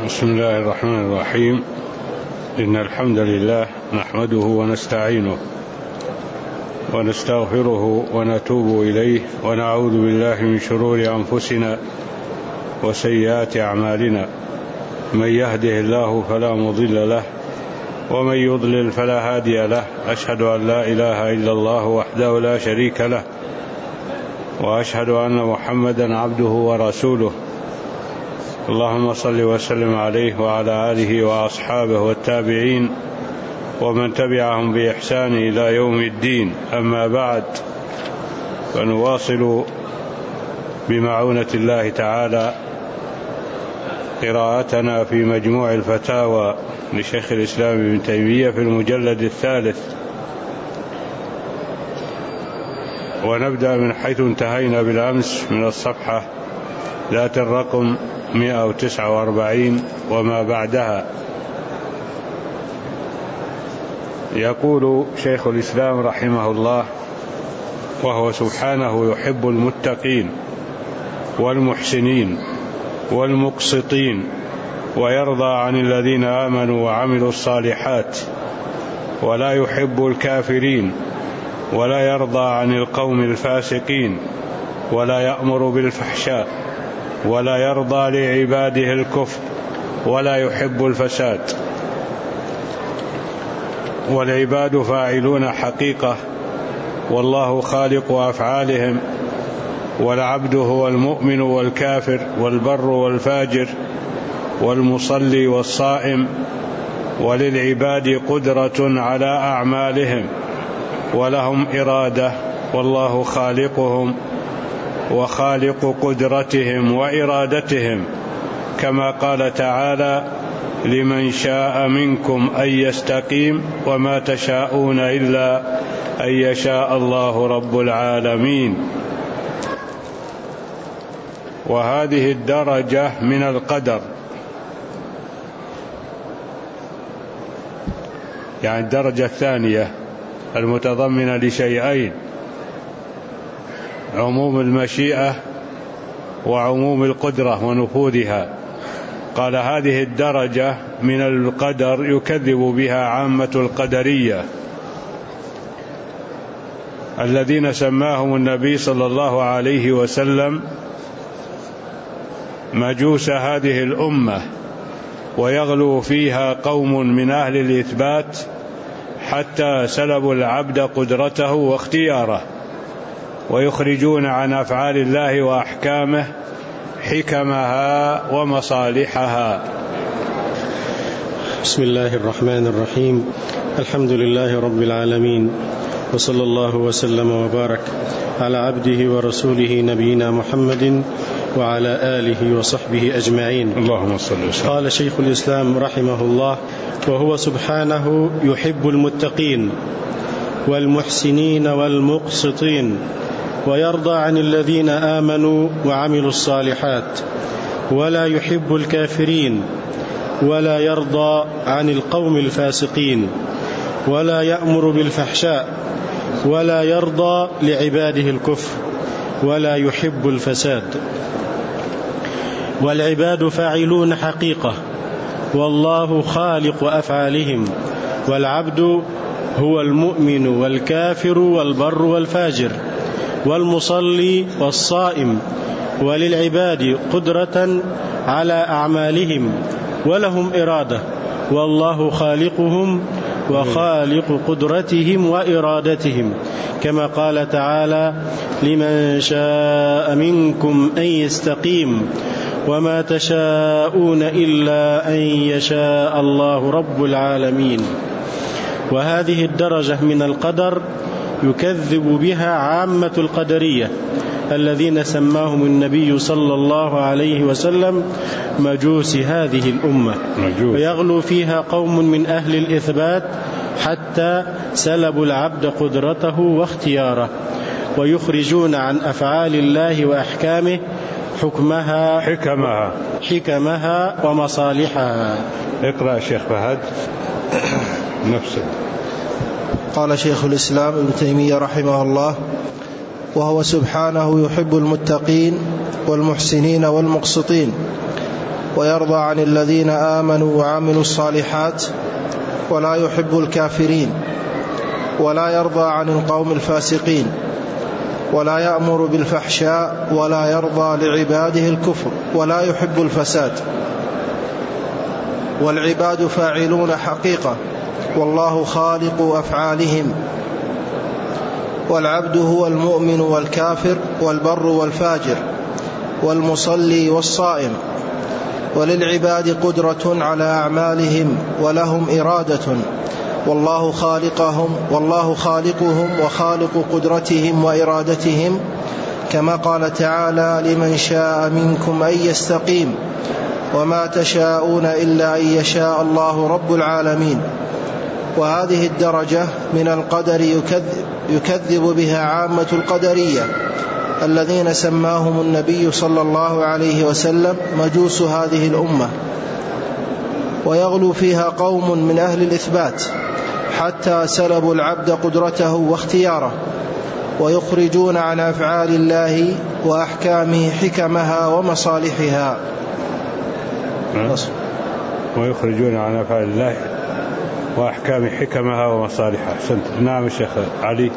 بسم الله الرحمن الرحيم. إن الحمد لله نحمده ونستعينه ونستغفره ونتوب إليه ونعوذ بالله من شرور أنفسنا وسيئات أعمالنا. من يهده الله فلا مضل له ومن يضلل فلا هادي له. أشهد أن لا إله إلا الله وحده لا شريك له وأشهد أن محمدا عبده ورسوله. اللهم صل وسلم عليه وعلى آله وأصحابه والتابعين ومن تبعهم بإحسان إلى يوم الدين. أما بعد، فنواصل بمعونة الله تعالى قراءتنا في مجموع الفتاوى لشيخ الإسلام ابن تيمية في المجلد 3، ونبدأ من حيث انتهينا بالأمس من الصفحة ذات الرقم 149 وما بعدها. يقول شيخ الإسلام رحمه الله: وهو سبحانه يحب المتقين والمحسنين والمقسطين ويرضى عن الذين آمنوا وعملوا الصالحات ولا يحب الكافرين ولا يرضى عن القوم الفاسقين ولا يأمر بالفحشاء ولا يرضى لعباده الكفر ولا يحب الفساد. والعباد فاعلون حقيقة والله خالق أفعالهم، والعبد هو المؤمن والكافر والبر والفاجر والمصلي والصائم، وللعباد قدرة على أعمالهم ولهم إرادة، والله خالقهم وخالق قدرتهم وإرادتهم، كما قال تعالى: لمن شاء منكم أن يستقيم وما تشاءون إلا أن يشاء الله رب العالمين. وهذه الدرجة من القدر، يعني الدرجة الثانية المتضمنة لشيئين: عموم المشيئة وعموم القدرة ونفوذها. قال: هذه الدرجة من القدر يكذب بها عامة القدرية الذين سماهم النبي صلى الله عليه وسلم مجوس هذه الأمة، ويغلو فيها قوم من أهل الإثبات حتى سلبوا العبد قدرته واختياره، ويخرجون عن أفعال الله وأحكامه حكمها ومصالحها. بسم الله الرحمن الرحيم. الحمد لله رب العالمين، وصلى الله وسلم وبارك على عبده ورسوله نبينا محمد وعلى آله وصحبه أجمعين. اللهم صل وسلم. قال شيخ الإسلام رحمه الله: وهو سبحانه يحب المتقين والمحسنين والمقسطين ويرضى عن الذين آمنوا وعملوا الصالحات ولا يحب الكافرين ولا يرضى عن القوم الفاسقين ولا يأمر بالفحشاء ولا يرضى لعباده الكفر ولا يحب الفساد. والعباد فاعلون حقيقة والله خالق أفعالهم، والعبد هو المؤمن والكافر والبر والفاجر والمصلي والصائم، وللعباد قدرة على أعمالهم ولهم إرادة، والله خالقهم وخالق قدرتهم وإرادتهم، كما قال تعالى: لمن شاء منكم أن يستقيم وما تشاءون إلا أن يشاء الله رب العالمين. وهذه الدرجة من القدر يكذب بها عامة القدرية الذين سماهم النبي صلى الله عليه وسلم مجوس هذه الأمة، ويغلو فيها قوم من أهل الإثبات حتى سلبوا العبد قدرته واختياره، ويخرجون عن أفعال الله وأحكامه حكمها ومصالحها. اقرأ شيخ فهد نفسه. قال شيخ الإسلام ابن تيمية رحمه الله: وهو سبحانه يحب المتقين والمحسنين والمقسطين ويرضى عن الذين آمنوا وعملوا الصالحات ولا يحب الكافرين ولا يرضى عن القوم الفاسقين ولا يأمر بالفحشاء ولا يرضى لعباده الكفر ولا يحب الفساد. والعباد فاعلون حقيقة والله خالق أفعالهم. والعبد هو المؤمن والكافر والبر والفاجر والمصلي والصائم. وللعباد قدرة على أعمالهم ولهم إرادة والله خالقهم وخالق قدرتهم وإرادتهم، كما قال تعالى: لمن شاء منكم أن يستقيم وما تشاءون إلا أن يشاء الله رب العالمين. وهذه الدرجة من القدر يكذب بها عامة القدرية الذين سماهم النبي صلى الله عليه وسلم مجوس هذه الأمة، ويغلو فيها قوم من أهل الإثبات حتى سلبوا العبد قدرته واختياره، ويخرجون عن أفعال الله وأحكامه حكمها ومصالحها. ويخرجون عن أفعال الله وأحكام حكمها ومصالحها. نعم الشيخ علي.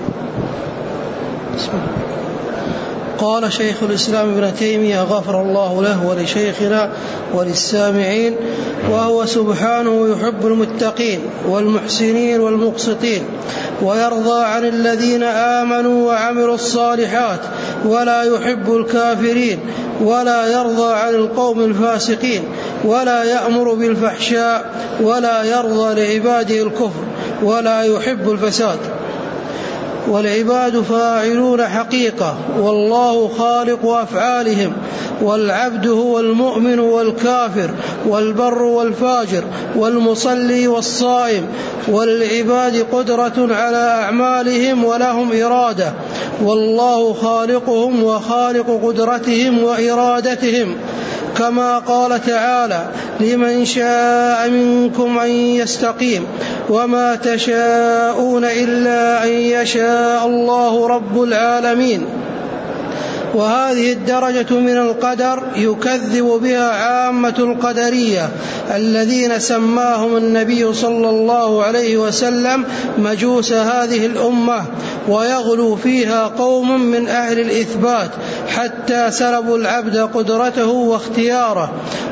قال شيخ الإسلام ابن تيمية غفر الله له ولشيخنا وللسامعين: وهو سبحانه يحب المتقين والمحسنين والمقسطين، ويرضى عن الذين آمنوا وعملوا الصالحات، ولا يحب الكافرين، ولا يرضى عن القوم الفاسقين، ولا يأمر بالفحشاء، ولا يرضى لعباده الكفر، ولا يحب الفساد. والعباد فاعلون حقيقة والله خالق أفعالهم. والعبد هو المؤمن والكافر والبر والفاجر والمصلي والصائم. وللعباد قدرة على أعمالهم ولهم إرادة والله خالقهم وخالق قدرتهم وإرادتهم، كما قال تعالى: لمن شاء منكم أن يستقيم وما تشاءون إلا أن يشاء الله رب العالمين. وهذه الدرجة من القدر يكذب بها عامة القدرية الذين سماهم النبي صلى الله عليه وسلم مجوس هذه الأمة، ويغلو فيها قوم من أهل الإثبات حتى سلبوا العبد قدرته واختياره،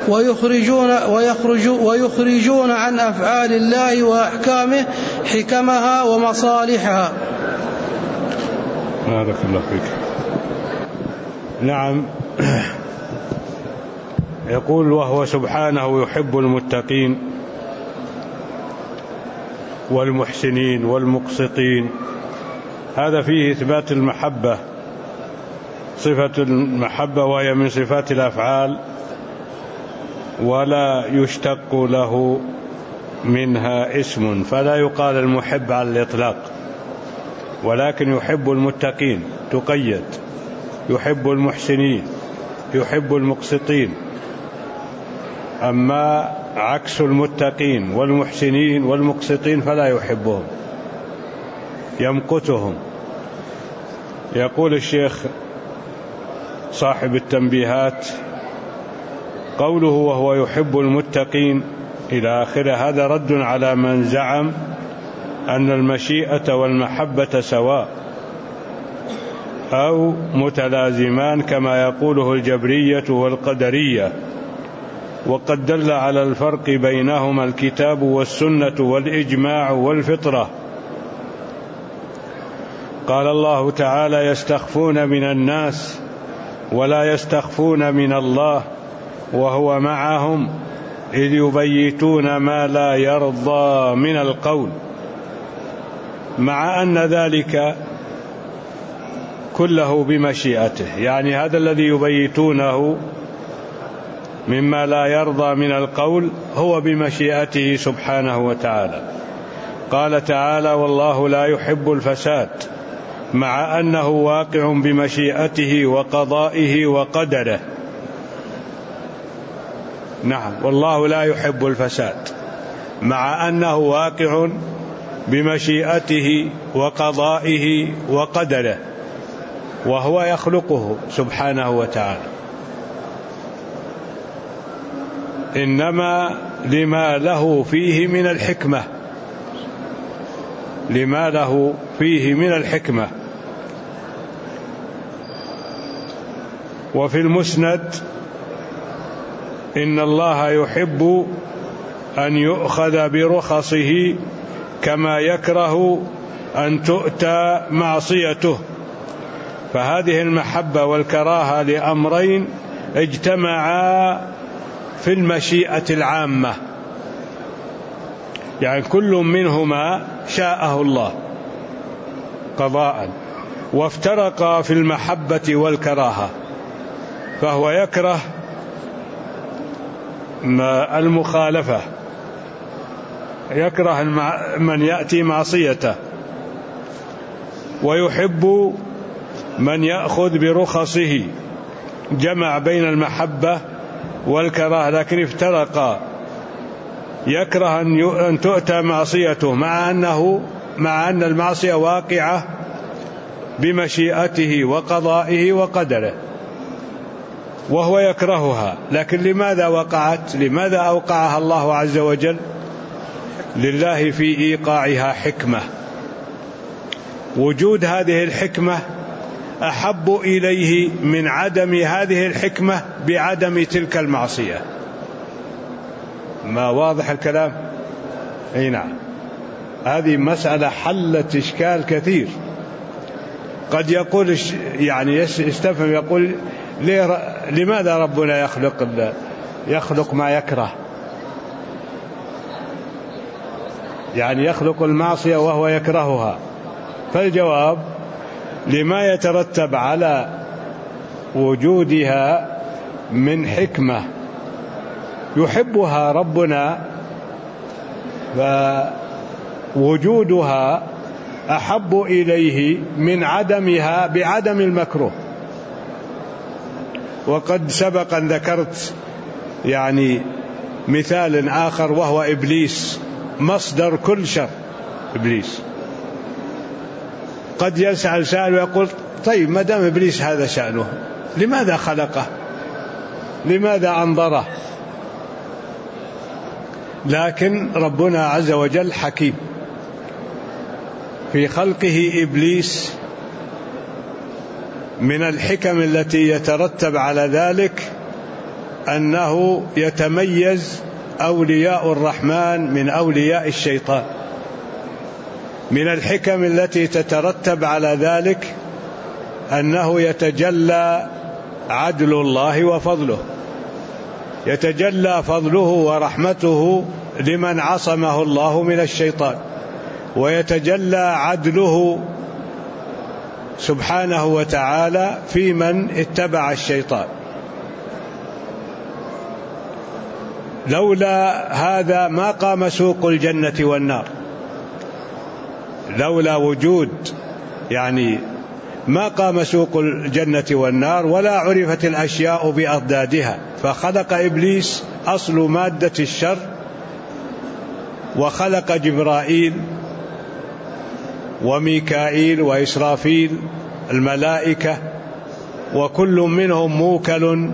ويخرجون عن أفعال الله وأحكامه حكمها ومصالحها. بارك الله فيك. نعم، يقول: وهو سبحانه يحب المتقين والمحسنين والمقسطين. هذا فيه إثبات المحبة، صفة المحبة، وهي من صفات الأفعال ولا يشتق له منها اسم، فلا يقال المحب على الإطلاق، ولكن يحب المتقين تقيد، يحب المحسنين، يحب المقسطين. أما عكس المتقين والمحسنين والمقسطين فلا يحبهم، يمقتهم. يقول الشيخ صاحب التنبيهات: قوله وهو يحب المتقين إلى آخره، هذا رد على من زعم أن المشيئة والمحبة سواء أو متلازمان كما يقوله الجبرية والقدرية، وقد دل على الفرق بينهما الكتاب والسنة والإجماع والفطرة. قال الله تعالى: يستخفون من الناس ولا يستخفون من الله وهو معهم إذ يبيتون ما لا يرضى من القول، مع أن ذلك كله بمشيئته. يعني هذا الذي يبيتونه مما لا يرضى من القول هو بمشيئته سبحانه وتعالى. قال تعالى: والله لا يحب الفساد، مع أنه واقع بمشيئته وقضائه وقدره. نعم، والله لا يحب الفساد مع أنه واقع بمشيئته وقضائه وقدره، وهو يخلقه سبحانه وتعالى. إنما لما له فيه من الحكمة، لما له فيه من الحكمة. وفي المسند إن الله يحب أن يؤخذ برخصه كما يكره أن تؤتى معصيته. فهذه المحبة والكراهة لأمرين اجتمعا في المشيئة العامة، يعني كل منهما شاءه الله قضاء، وافترقا في المحبة والكراهة. فهو يكره المخالفة، يكره من يأتي معصيته، ويحب من يأخذ برخصه، جمع بين المحبة والكراهة لكن افترقا. يكره أن تؤتى معصيته مع أن المعصية واقعة بمشيئته وقضائه وقدره، وهو يكرهها. لكن لماذا وقعت؟ لماذا أوقعها الله عز وجل؟ لله في إيقاعها حكمة، وجود هذه الحكمة أحب إليه من عدم هذه الحكمة بعدم تلك المعصية. ما واضح الكلام؟ أي نعم. هذه مسألة حلت إشكال كثير. قد يقول يعني يستفهم، يقول لماذا ربنا يخلق ما يكره؟ يعني يخلق المعصية وهو يكرهها. فالجواب: لما يترتب على وجودها من حكمة يحبها ربنا، فوجودها أحب إليه من عدمها بعدم المكروه. وقد سبق أن ذكرت يعني مثال آخر، وهو إبليس، مصدر كل شر. إبليس قد يسأل سائل ويقول: طيب ما دام إبليس هذا شأنه، لماذا خلقه؟ لماذا أنظره؟ لكن ربنا عز وجل حكيم في خلقه إبليس. من الحكم التي يترتب على ذلك أنه يتميز أولياء الرحمن من أولياء الشيطان. من الحكم التي تترتب على ذلك أنه يتجلى عدل الله وفضله، يتجلى فضله ورحمته لمن عصمه الله من الشيطان، ويتجلى عدله سبحانه وتعالى في من اتبع الشيطان. لولا هذا ما قام سوق الجنة والنار، لولا وجود يعني ما قام سوق الجنة والنار، ولا عرفت الأشياء بأضدادها. فخلق إبليس أصل مادة الشر، وخلق جبرائيل وميكائيل وإسرافيل الملائكة، وكل منهم موكل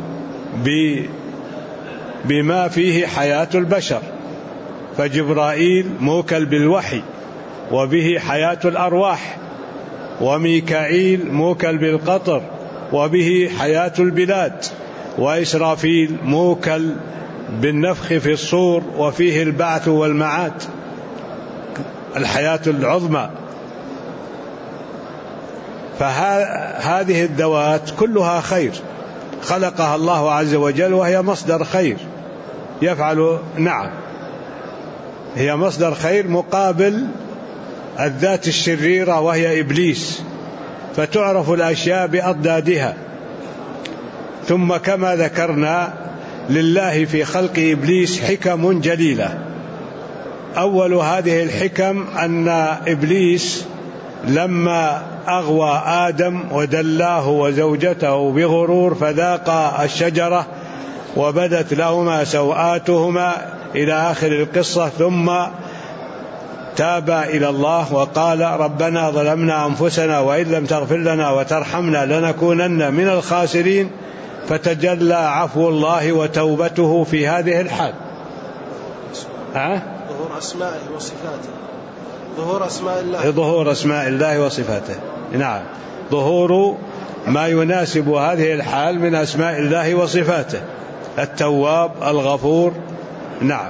بما فيه حياة البشر. فجبرائيل موكل بالوحي وبه حياة الأرواح، وميكائيل موكل بالقطر وبه حياة البلاد، وإسرافيل موكل بالنفخ في الصور وفيه البعث والمعاد، الحياة العظمى. فهذه الذوات كلها خير خلقها الله عز وجل، وهي مصدر خير يفعل. نعم، هي مصدر خير مقابل الذات الشريرة وهي إبليس، فتعرف الأشياء بأضدادها. ثم كما ذكرنا لله في خلق إبليس حكم جليلة. أول هذه الحكم أن إبليس لما أغوى آدم ودلاه وزوجته بغرور فذاقا الشجرة وبدت لهما سوآتهما إلى آخر القصة، ثم تابا إلى الله وقال: ربنا ظلمنا أنفسنا وإن لم تغفر لنا وترحمنا لنكونن من الخاسرين. فتجلى عفو الله وتوبته في هذه الحال. ظهور أسمائه وصفاته، ظهور أسماء الله وصفاته. نعم، ظهور ما يناسب هذه الحال من أسماء الله وصفاته، التواب الغفور. نعم.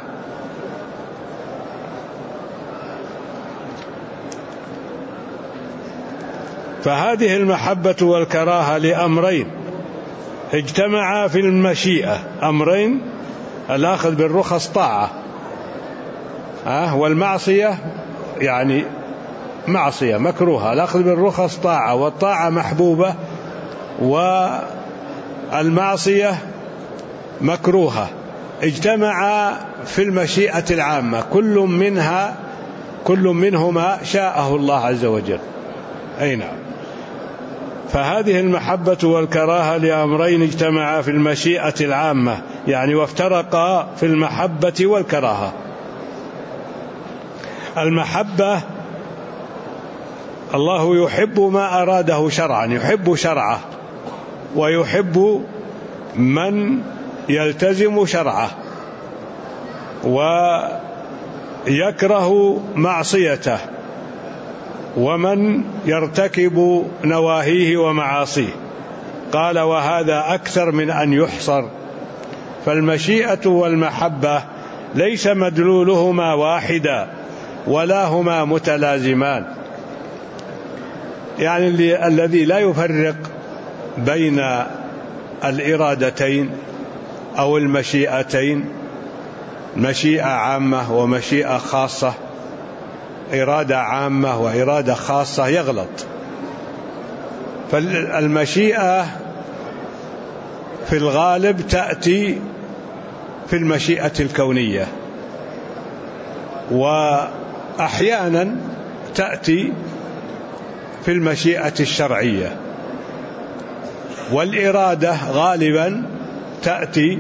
فهذه المحبة والكراهة لأمرين اجتمعا في المشيئة، أمرين: الأخذ بالرخص طاعة، والمعصية يعني معصية مكروهة. الأخذ بالرخص طاعة، والطاعة محبوبة، والمعصية مكروهة، اجتمعا في المشيئة العامة، كل منهما شاءه الله عز وجل. أي نعم. فهذه المحبة والكراهة لأمرين اجتمعا في المشيئة العامة، يعني وافترقا في المحبة والكراهة. المحبة الله يحب ما أراده شرعا، يحب شرعه، ويحب من يلتزم شرعه، ويكره معصيته، ومن يرتكب نواهيه ومعاصيه. قال: وهذا أكثر من أن يحصر. فالمشيئة والمحبة ليس مدلولهما واحدا ولا هما متلازمان، يعني الذي لا يفرق بين الإرادتين أو المشيئتين، مشيئة عامة ومشيئة خاصة، إرادة عامة وإرادة خاصة، يغلط. فالمشيئة في الغالب تأتي في المشيئة الكونية، وأحيانا تأتي في المشيئة الشرعية، والإرادة غالبا تأتي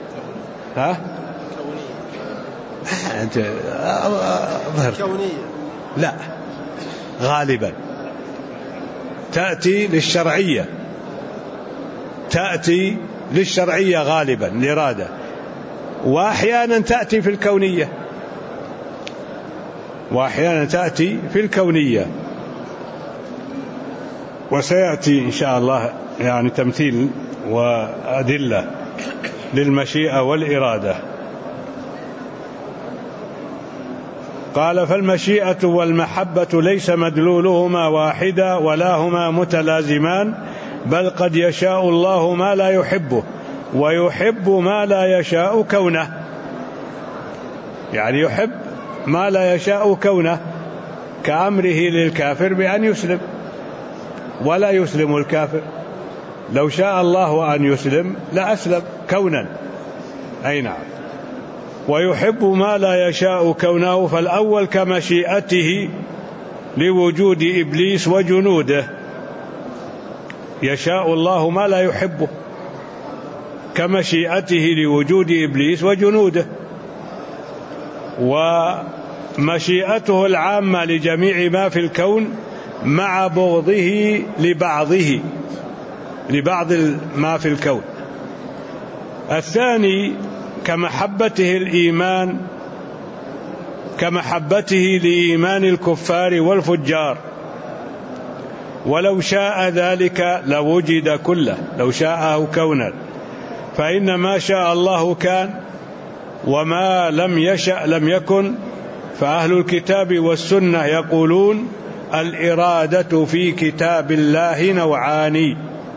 كونية. لا، غالبا تأتي للشرعية، تأتي للشرعية غالبا الإرادة، وأحيانا تأتي في الكونية، وأحيانا تأتي في الكونية. وسيأتي إن شاء الله يعني تمثيل وأدلة للمشيئة والإرادة. قال: فالمشيئة والمحبة ليس مدلولهما واحدا ولا هما متلازمان، بل قد يشاء الله ما لا يحبه ويحب ما لا يشاء كونه. يعني يحب ما لا يشاء كونه، كأمره للكافر بأن يسلم، ولا يسلم الكافر. لو شاء الله أن يسلم لأسلم كونا. أي نعم. ويحب ما لا يشاء كونه، فالأول كمشيئته لوجود إبليس وجنوده، يشاء الله ما لا يحبه، كمشيئته لوجود إبليس وجنوده. ومشيئته العامة لجميع ما في الكون مع بغضه لبعض ما في الكون. الثاني كمحبته الإيمان، كمحبته لإيمان الكفار والفجار، ولو شاء ذلك لوجد كله، لو شاءه كونا. فإن ما شاء الله كان، وما لم يشأ لم يكن. فأهل الكتاب والسنة يقولون: الإرادة في كتاب الله نوعان: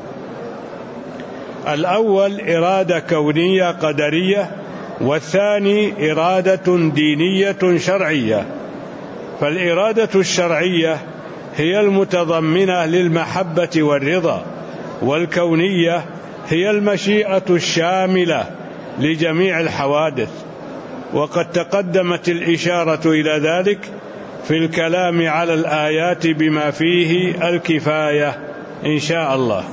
الأول إرادة كونية قدرية، والثاني إرادة دينية شرعية. فالإرادة الشرعية هي المتضمنة للمحبة والرضا، والكونية هي المشيئة الشاملة لجميع الحوادث. وقد تقدمت الإشارة إلى ذلك في الكلام على الآيات بما فيه الكفاية إن شاء الله.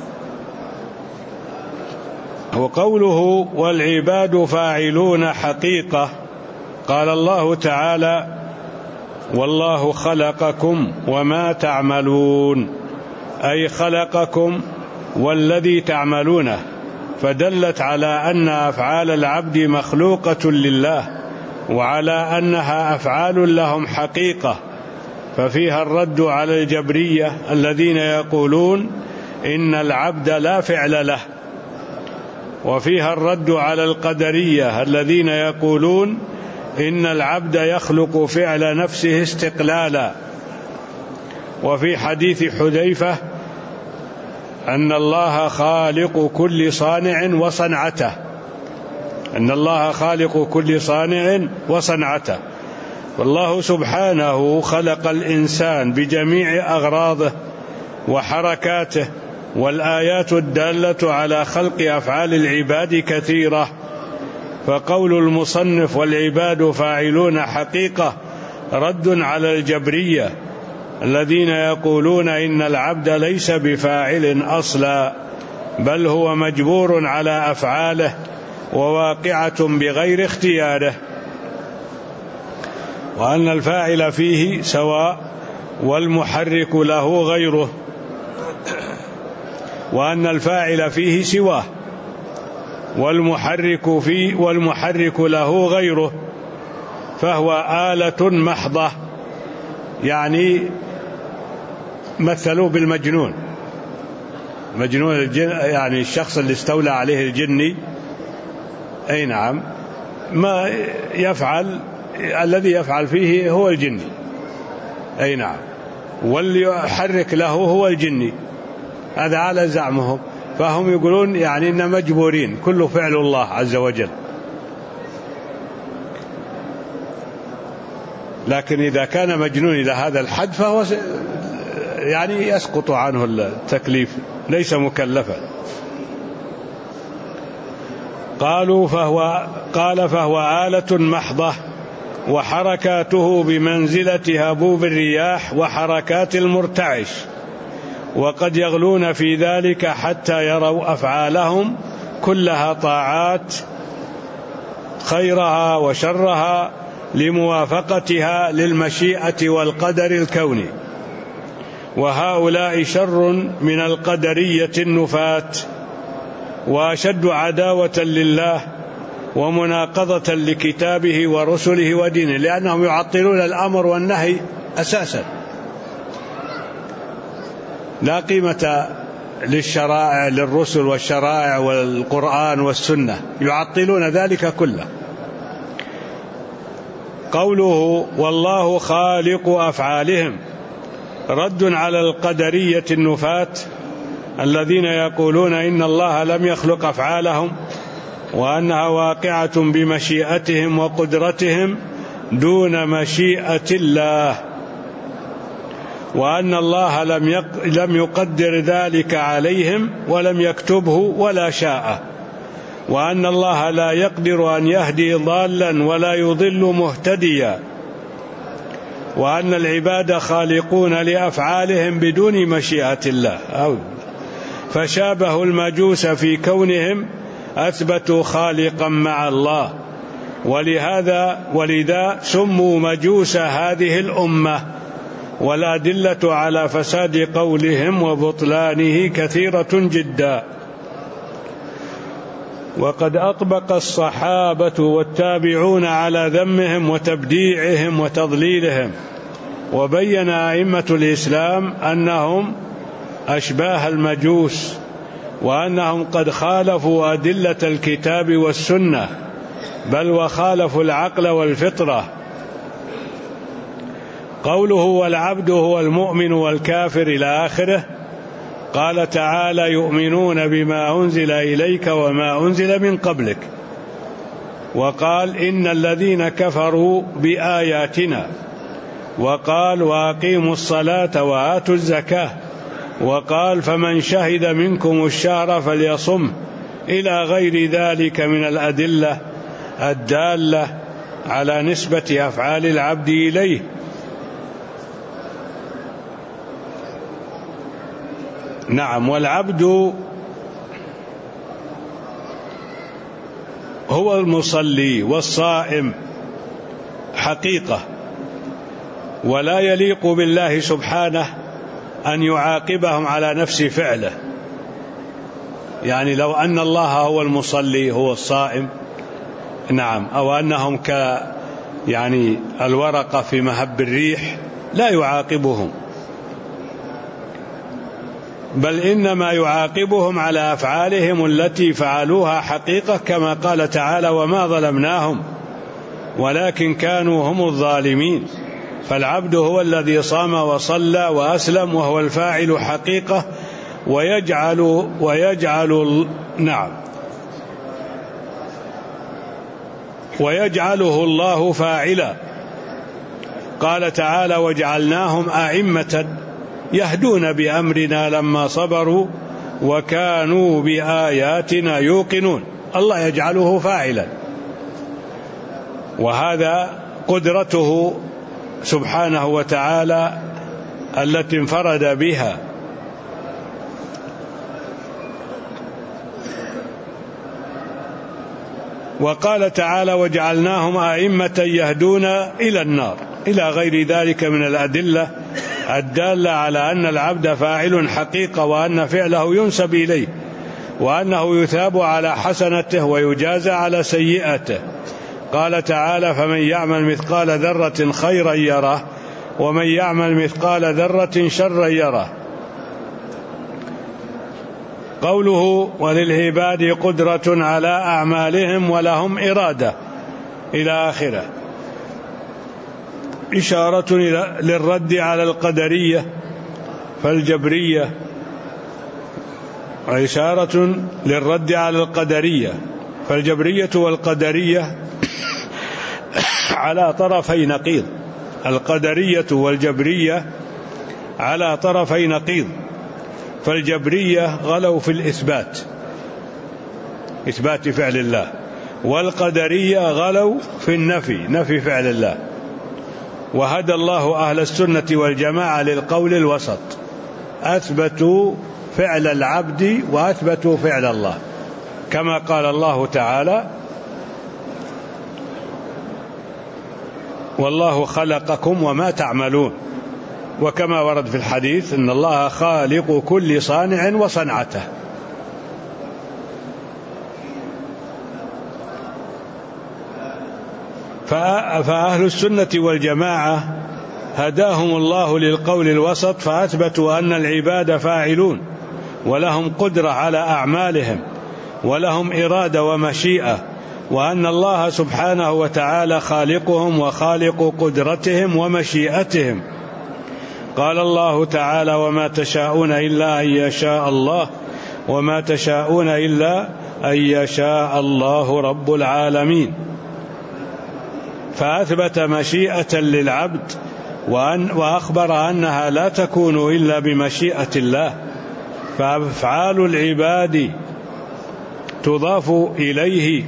وقوله: والعباد فاعلون حقيقة، قال الله تعالى: والله خلقكم وما تعملون، أي خلقكم والذي تعملونه، فدلت على أن أفعال العبد مخلوقة لله، وعلى أنها أفعال لهم حقيقة، ففيها الرد على الجبرية الذين يقولون إن العبد لا فعل له، وفيها الرد على القدرية الذين يقولون إن العبد يخلق فعل نفسه استقلالا. وفي حديث حذيفة أن الله خالق كل صانع وصنعته، أن الله خالق كل صانع وصنعته، والله سبحانه خلق الإنسان بجميع أغراضه وحركاته، والآيات الدالة على خلق أفعال العباد كثيرة، فقول المصنف والعباد فاعلون حقيقة رد على الجبرية الذين يقولون إن العبد ليس بفاعل أصلا، بل هو مجبور على أفعاله وواقعة بغير اختياره، وأن الفاعل فيه سواء والمحرك له غيره، وأن الفاعل فيه سواه والمحرك له غيره، فهو آلة محضة. يعني مثلوا بالمجنون، مجنون الجن، يعني الشخص اللي استولى عليه الجني، أي نعم، ما يفعل الذي يفعل فيه هو الجني، أي نعم، واللي يحرك له هو الجني، هذا على زعمهم، فهم يقولون يعني إن مجبورين، كله فعل الله عز وجل. لكن إذا كان مجنون إلى هذا الحد فهو يعني يسقط عنه التكليف، ليس مكلفا. فهو آلة محضة، وحركاته بمنزلة هبوب الرياح وحركات المرتعش، وقد يغلون في ذلك حتى يروا أفعالهم كلها طاعات، خيرها وشرها لموافقتها للمشيئة والقدر الكوني، وهؤلاء شر من القدرية النفاة، وأشد عداوة لله ومناقضة لكتابه ورسله ودينه، لأنهم يعطلون الأمر والنهي أساسا، لا قيمة للشرائع، للرسل والشرائع والقرآن والسنة، يعطلون ذلك كله. قوله والله خالق أفعالهم رد على القدرية النفاة الذين يقولون إن الله لم يخلق أفعالهم، وأنها واقعة بمشيئتهم وقدرتهم دون مشيئة الله، وأن الله لم يقدر ذلك عليهم ولم يكتبه ولا شاء، وأن الله لا يقدر أن يهدي ضالا ولا يضل مهتديا، وأن العباد خالقون لأفعالهم بدون مشيئة الله، فشابهوا المجوس في كونهم أثبتوا خالقا مع الله، ولذا سموا مجوس هذه الأمة. والأدلة على فساد قولهم وبطلانه كثيرة جدا، وقد أطبق الصحابة والتابعون على ذمهم وتبديعهم وتضليلهم، وبين أئمة الإسلام أنهم أشباه المجوس، وأنهم قد خالفوا أدلة الكتاب والسنة، بل وخالفوا العقل والفطرة. قوله والعبد هو المؤمن والكافر إلى آخره، قال تعالى يؤمنون بما أنزل إليك وما أنزل من قبلك، وقال إن الذين كفروا بآياتنا، وقال وأقيموا الصلاة وآتوا الزكاة، وقال فمن شهد منكم الشهر فليصم، إلى غير ذلك من الأدلة الدالة على نسبة أفعال العبد إليه. نعم، والعبد هو المصلي والصائم حقيقة، ولا يليق بالله سبحانه أن يعاقبهم على نفس فعله، يعني لو أن الله هو المصلي هو الصائم، نعم، أو أنهم يعني الورقة في مهب الريح، لا يعاقبهم، بل إنما يعاقبهم على أفعالهم التي فعلوها حقيقة، كما قال تعالى: وما ظلمناهم ولكن كانوا هم الظالمين. فالعبد هو الذي صام وصلى وأسلم، وهو الفاعل حقيقة، ويجعله الله فاعلا. قال تعالى: وجعلناهم أئمة يهدون بأمرنا لما صبروا وكانوا بآياتنا يوقنون. الله يجعله فاعلا، وهذا قدرته سبحانه وتعالى التي انفرد بها. وقال تعالى: وجعلناهم أئمة يهدون إلى النار، إلى غير ذلك من الأدلة الدالة على أن العبد فاعل حقيقة، وأن فعله ينسب إليه، وأنه يثاب على حسنته ويجازى على سيئته. قال تعالى: فمن يعمل مثقال ذرة خيرا يره، ومن يعمل مثقال ذرة شرا يره. قوله: وللعباد قدرة على أعمالهم ولهم إرادة، إلى آخره، إشارة للرد على القدرية فالجبرية، وإشارة للرد على القدرية فالجبرية والقدرية على طرفي نقيض. القدرية والجبرية على طرفي نقيض، فالجبرية غلوا في الإثبات، إثبات فعل الله، والقدرية غلوا في النفي، نفي فعل الله. وهدى الله أهل السنة والجماعة للقول الوسط، أثبتوا فعل العبد وأثبتوا فعل الله، كما قال الله تعالى: والله خلقكم وما تعملون، وكما ورد في الحديث: إن الله خالق كل صانع وصنعته. فأهل السنة والجماعة هداهم الله للقول الوسط، فأثبتوا أن العباد فاعلون، ولهم قدرة على أعمالهم، ولهم إرادة ومشيئة، وأن الله سبحانه وتعالى خالقهم وخالق قدرتهم ومشيئتهم. قال الله تعالى: وما تشاءون إلا أن يشاء الله، وما تشاءون إلا أن يشاء الله رب العالمين. فأثبت مشيئة للعبد، وأخبر أنها لا تكون إلا بمشيئة الله. فأفعال العباد تضاف إليه،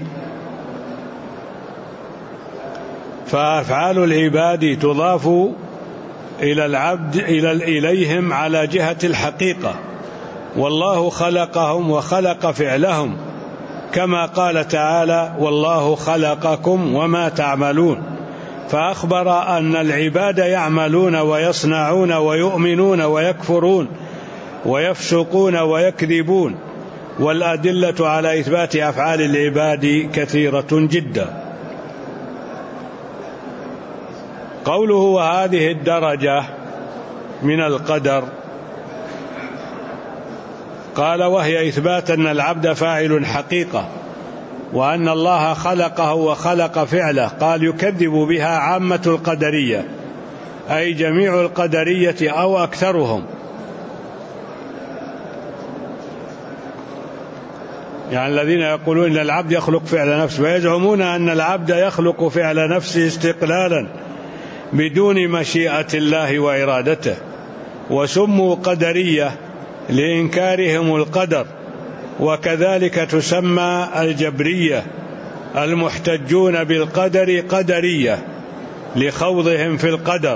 فأفعال العباد تضاف إلى العبد إليهم على جهة الحقيقة، والله خلقهم وخلق فعلهم، كما قال تعالى: والله خلقكم وما تعملون. فأخبر أن العباد يعملون ويصنعون ويؤمنون ويكفرون ويفسقون ويكذبون، والأدلة على إثبات أفعال العباد كثيرة جدا. قوله: وهذه الدرجة من القدر، قال: وهي إثبات أن العبد فاعل حقيقة، وأن الله خلقه وخلق فعله. قال: يكذب بها عامة القدرية، أي جميع القدرية أو أكثرهم، يعني الذين يقولون أن العبد يخلق فعل نفسه، ويزعمون أن العبد يخلق فعل نفسه استقلالا بدون مشيئة الله وإرادته، وسموا قدرية لإنكارهم القدر. وكذلك تسمى الجبرية المحتجون بالقدر قدرية لخوضهم في القدر.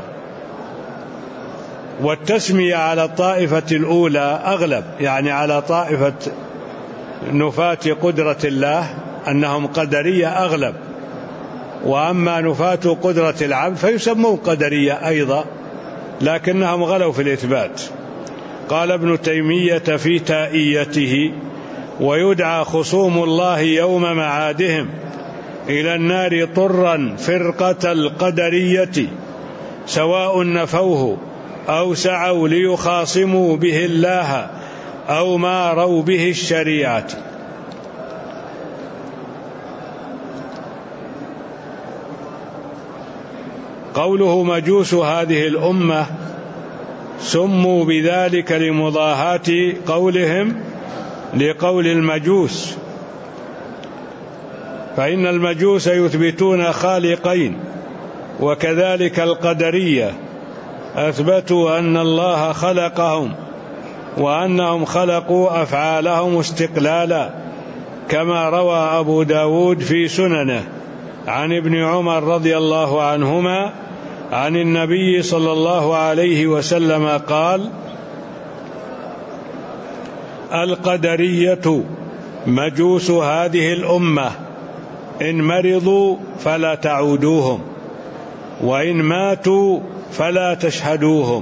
والتسمية على الطائفة الأولى أغلب، يعني على طائفة نفاة قدرة الله أنهم قدرية أغلب، وأما نفاة قدرة العبد فيسمون قدرية أيضا، لكنهم غلوا في الإثبات. قال ابن تيمية في تائيته: ويدعى خصوم الله يوم معادهم إلى النار طرا فرقة القدرية، سواء نفوه أو سعوا ليخاصموا به الله أو ماروا به الشريعة. قوله مجوس هذه الأمة سموا بذلك لمضاهاة قولهم لقول المجوس، فإن المجوس يثبتون خالقين، وكذلك القدرية أثبتوا أن الله خلقهم وأنهم خلقوا أفعالهم استقلالا، كما روى أبو داود في سننه عن ابن عمر رضي الله عنهما عن النبي صلى الله عليه وسلم قال: القدرية مجوس هذه الأمة، إن مرضوا فلا تعودوهم، وإن ماتوا فلا تشهدوهم.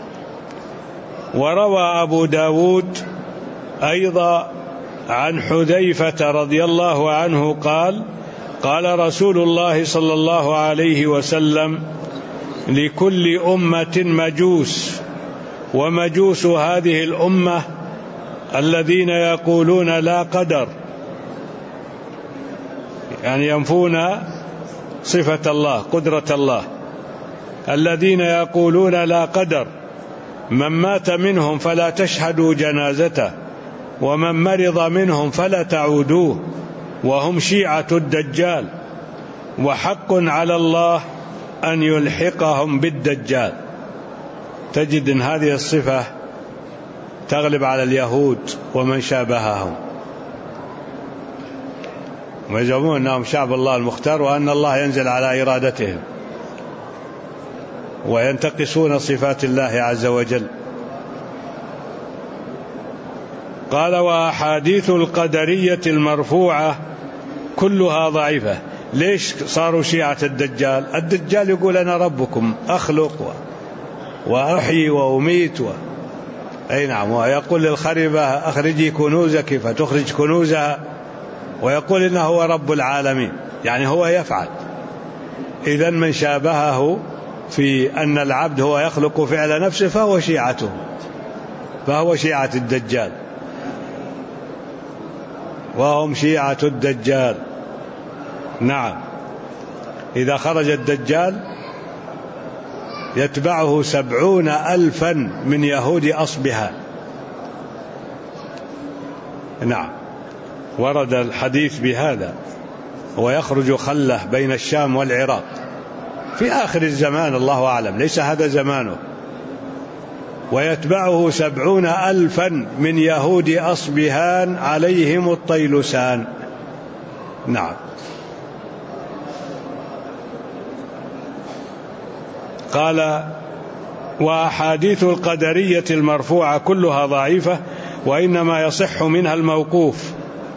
وروى أبو داود أيضا عن حذيفة رضي الله عنه قال: قال رسول الله صلى الله عليه وسلم: لكل أمة مجوس، ومجوس هذه الأمة الذين يقولون لا قدر، يعني ينفون صفة الله قدرة الله، الذين يقولون لا قدر، من مات منهم فلا تشهدوا جنازته، ومن مرض منهم فلا تعودوه، وهم شيعة الدجال، وحق على الله أن يلحقهم بالدجال. تجد أن هذه الصفة تغلب على اليهود ومن شابههم، ويزعمون أنهم شعب الله المختار، وأن الله ينزل على إرادتهم، وينتقصون صفات الله عز وجل. قال: وأحاديث القدرية المرفوعة كلها ضعيفة. ليش صاروا شيعة الدجال؟ الدجال يقول أنا ربكم، أخلق وأحيي وأميت أي نعم، ويقول للخربة أخرجي كنوزك فتخرج كنوزها، ويقول إنه هو رب العالمين، يعني هو يفعل. إذن من شابهه في أن العبد هو يخلق فعل نفسه فهو شيعته، فهو شيعة الدجال، وهم شيعة الدجال. نعم، إذا خرج الدجال يتبعه 70,000 من يهود أصبهان. نعم، ورد الحديث بهذا، ويخرج خله بين الشام والعراق في آخر الزمان، الله أعلم، ليس هذا زمانه، ويتبعه 70,000 من يهود أصبهان عليهم الطيلسان. نعم. قال: وأحاديث القدرية المرفوعة كلها ضعيفة، وإنما يصح منها الموقوف.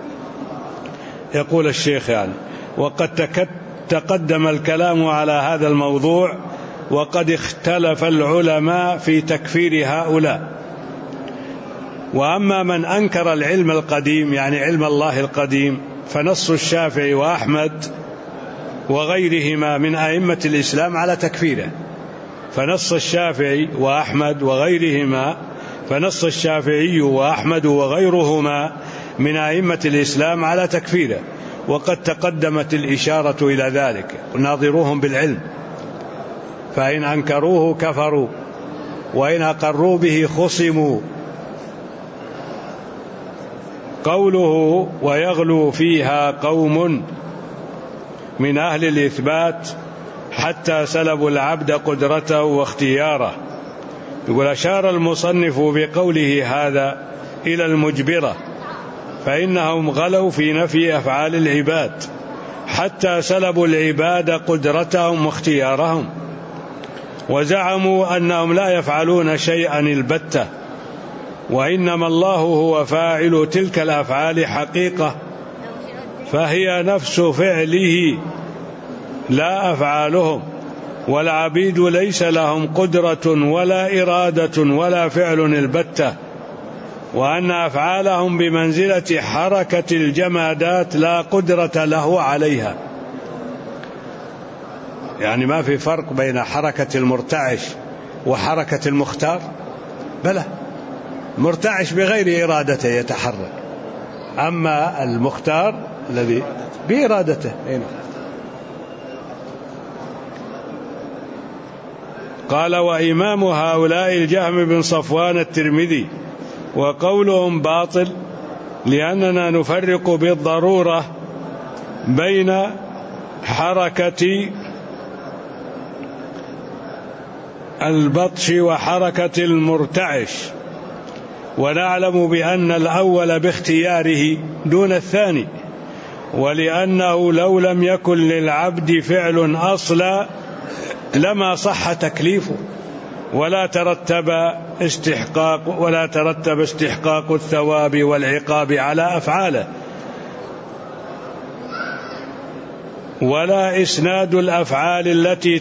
يقول الشيخ يعني: وقد تقدم الكلام على هذا الموضوع، وقد اختلف العلماء في تكفير هؤلاء. وأما من أنكر العلم القديم، يعني علم الله القديم، فنص الشافعي وأحمد وغيرهما من أئمة الإسلام على تكفيره. فنص الشافعي وأحمد وغيرهما، فنص الشافعي وأحمد وغيرهما من أئمة الإسلام على تكفيره، وقد تقدمت الإشارة إلى ذلك. ناظروهم بالعلم، فإن أنكروه كفروا، وإن أقروا به خصموا. قوله: ويغلو فيها قوم من أهل الإثبات حتى سلبوا العبد قدرته واختياره. يقول: أشار المصنف بقوله هذا إلى المجبرة، فإنهم غلوا في نفي أفعال العباد حتى سلبوا العباد قدرتهم واختيارهم، وزعموا أنهم لا يفعلون شيئا البتة، وإنما الله هو فاعل تلك الأفعال حقيقة، فهي نفس فعله لا أفعالهم، والعبيد ليس لهم قدرة ولا إرادة ولا فعل البتة، وأن أفعالهم بمنزلة حركة الجمادات لا قدرة له عليها. يعني ما في فرق بين حركة المرتعش وحركة المختار؟ بلى، المرتعش بغير إرادته يتحرك، أما المختار الذي بإرادته. قال: وإمام هؤلاء الجهم بن صفوان الترمذي، وقولهم باطل لأننا نفرق بالضرورة بين حركة البطش وحركة المرتعش، ونعلم بأن الأول باختياره دون الثاني، ولأنه لو لم يكن للعبد فعل أصلا لما صح تكليفه، ولا ترتب استحقاق الثواب والعقاب على أفعاله، ولا إسناد الأفعال التي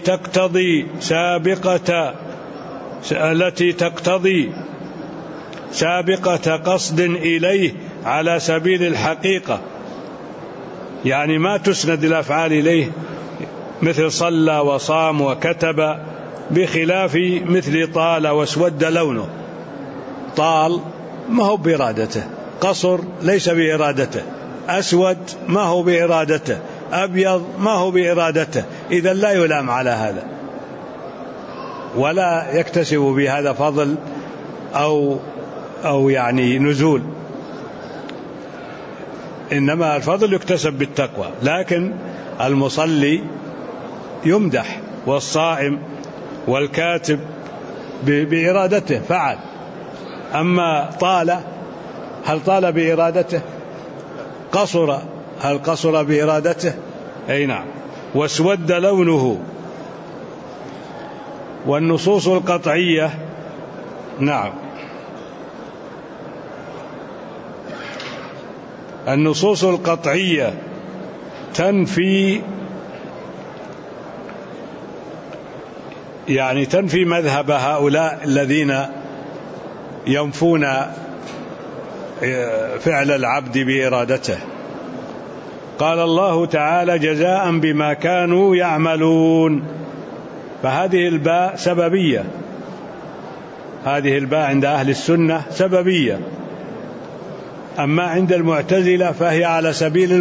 تقتضي سابقة قصد إليه على سبيل الحقيقة. يعني ما تسند الأفعال إليه مثل صلى وصام وكتب، بخلاف مثل طال واسود لونه. طال ما هو بإرادته، قصر ليس بإرادته، أسود ما هو بإرادته، أبيض ما هو بإرادته، إذن لا يلام على هذا، ولا يكتسب بهذا فضل أو يعني نزول، إنما الفضل يكتسب بالتقوى. لكن المصلي يمدح، والصائم والكاتب بإرادته فعل. أما طال، هل طال بإرادته؟ قصر، هل قصر بإرادته؟ أي نعم. واسود لونه. والنصوص القطعية، نعم، النصوص القطعية تنفي مذهب هؤلاء الذين ينفون فعل العبد بإرادته. قال الله تعالى: جزاء بما كانوا يعملون. فهذه الباء سببية، هذه الباء عند أهل السنة سببية، أما عند المعتزلة فهي على سبيل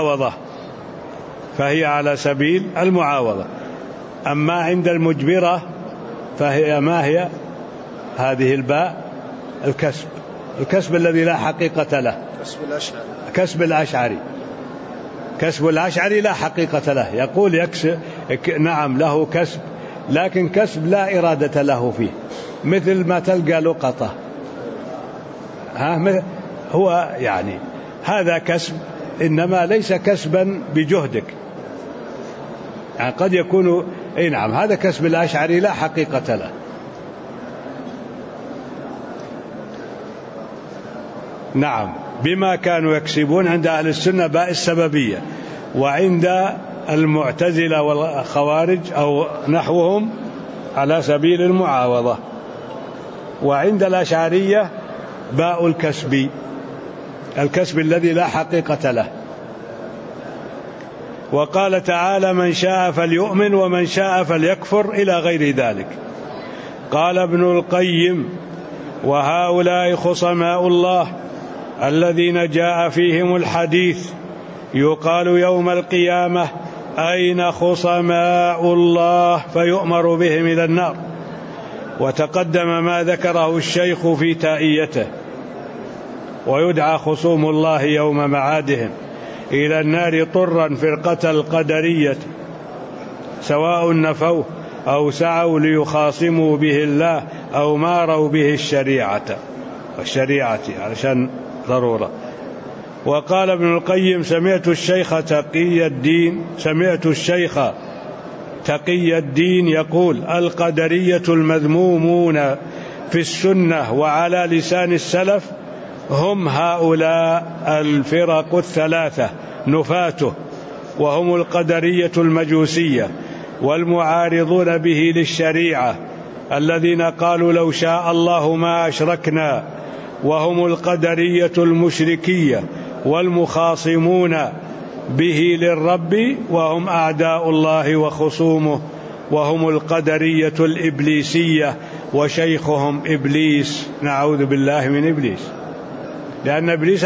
المعاوضة، أما عند المجبرة فهي ما هي هذه الباء؟ الكسب الذي لا حقيقة له، كسب الأشعري لا حقيقة له، يقول يكسب، نعم له كسب، لكن كسب لا إرادة له فيه، مثل ما تلقى لقطة، هو يعني هذا كسب، إنما ليس كسبا بجهدك، يعني قد يكون نعم هذا كسب الأشعري لا حقيقة له. نعم، بما كانوا يكسبون عند أهل السنة باء السببية، وعند المعتزلة والخوارج أو نحوهم على سبيل المعاوضة، وعند الأشعرية باء الكسب الذي لا حقيقة له. وقال تعالى: من شاء فليؤمن ومن شاء فليكفر، إلى غير ذلك. قال ابن القيم: وهؤلاء خصماء الله الذين جاء فيهم الحديث يقال يوم القيامة: أين خصماء الله؟ فيؤمر بهم إلى النار. وتقدم ما ذكره الشيخ في تائيته. ويدعى خصوم الله يوم معادهم إلى النار طرا فرقة القدرية، سواء نفوه أو سعوا ليخاصموا به الله أو ماروا به الشريعة علشان ضرورة. وقال ابن القيم: سمعت الشيخ تقي الدين يقول: القدرية المذمومون في السنة وعلى لسان السلف هم هؤلاء الفرق الثلاثة نفاته، وهم القدرية المجوسية والمعارضون به للشريعة، الذين قالوا: لو شاء الله ما أشركنا، وهم القدرية المشركية والمخاصمون به للرب، وهم أعداء الله وخصومه، وهم القدرية الإبليسية وشيخهم إبليس، نعوذ بالله من إبليس، لأن إبليس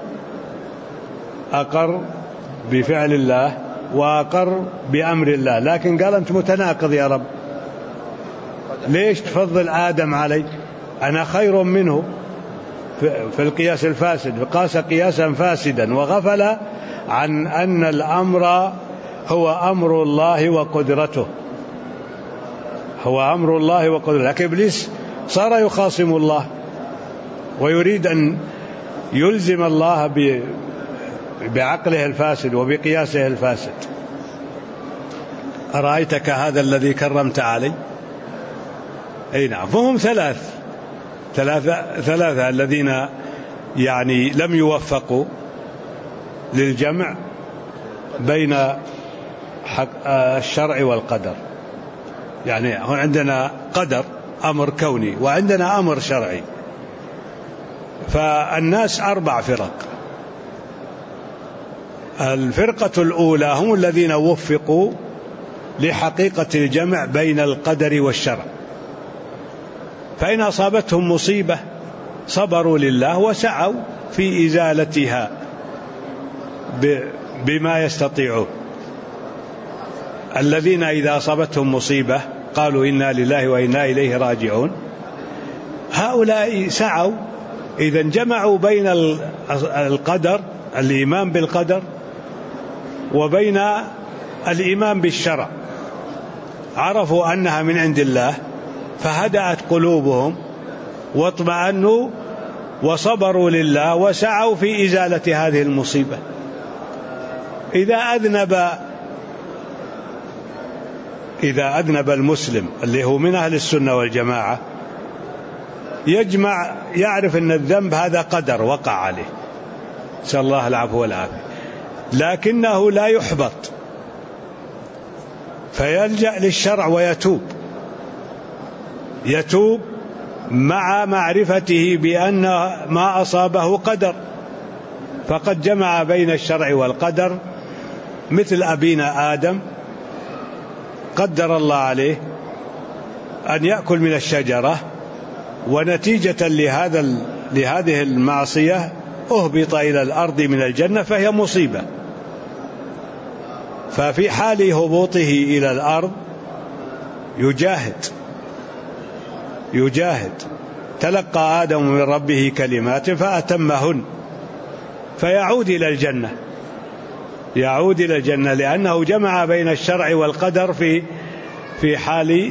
أقر بفعل الله وأقر بأمر الله، لكن قال أنت متناقض يا رب، ليش تفضل آدم علي؟ أنا خير منه في القياس الفاسد، قاس قياسا فاسدا وغفل عن أن الأمر هو أمر الله وقدرته، هو أمر الله وقدرته. لكن إبليس صار يخاصم الله ويريد أن يلزم الله بعقله الفاسد وبقياسه الفاسد. أرأيتك هذا الذي كرمت علي؟ أي نعم. فهم ثلاثة الذين يعني لم يوفقوا للجمع بين الشرع والقدر. يعني هون عندنا قدر أمر كوني وعندنا أمر شرعي. فالناس 4 فرق. الفرقة الأولى هم الذين وفقوا لحقيقة الجمع بين القدر والشرع، فإن أصابتهم مصيبة صبروا لله وسعوا في إزالتها بما يستطيعون. الذين إذا أصابتهم مصيبة قالوا إنا لله وإنا إليه راجعون، هؤلاء سعوا إذا جمعوا بين القدر، الإيمان بالقدر، وبين الإيمان بالشرع، عرفوا أنها من عند الله فهدأت قلوبهم واطمأنوا وصبروا لله وسعوا في إزالة هذه المصيبة. إذا أذنب المسلم اللي هو من أهل السنة والجماعة يعرف أن الذنب هذا قدر وقع عليه، نسأل الله العفو والعافية، لكنه لا يحبط فيلجأ للشرع ويتوب مع معرفته بأن ما أصابه قدر، فقد جمع بين الشرع والقدر. مثل أبينا آدم قدر الله عليه أن يأكل من الشجرة، ونتيجة لهذه المعصية أهبط إلى الأرض من الجنة فهي مصيبة. ففي حال هبوطه إلى الأرض يجاهد. تلقى آدم من ربه كلمات فأتمهن، فيعود إلى الجنة لأنه جمع بين الشرع والقدر في حال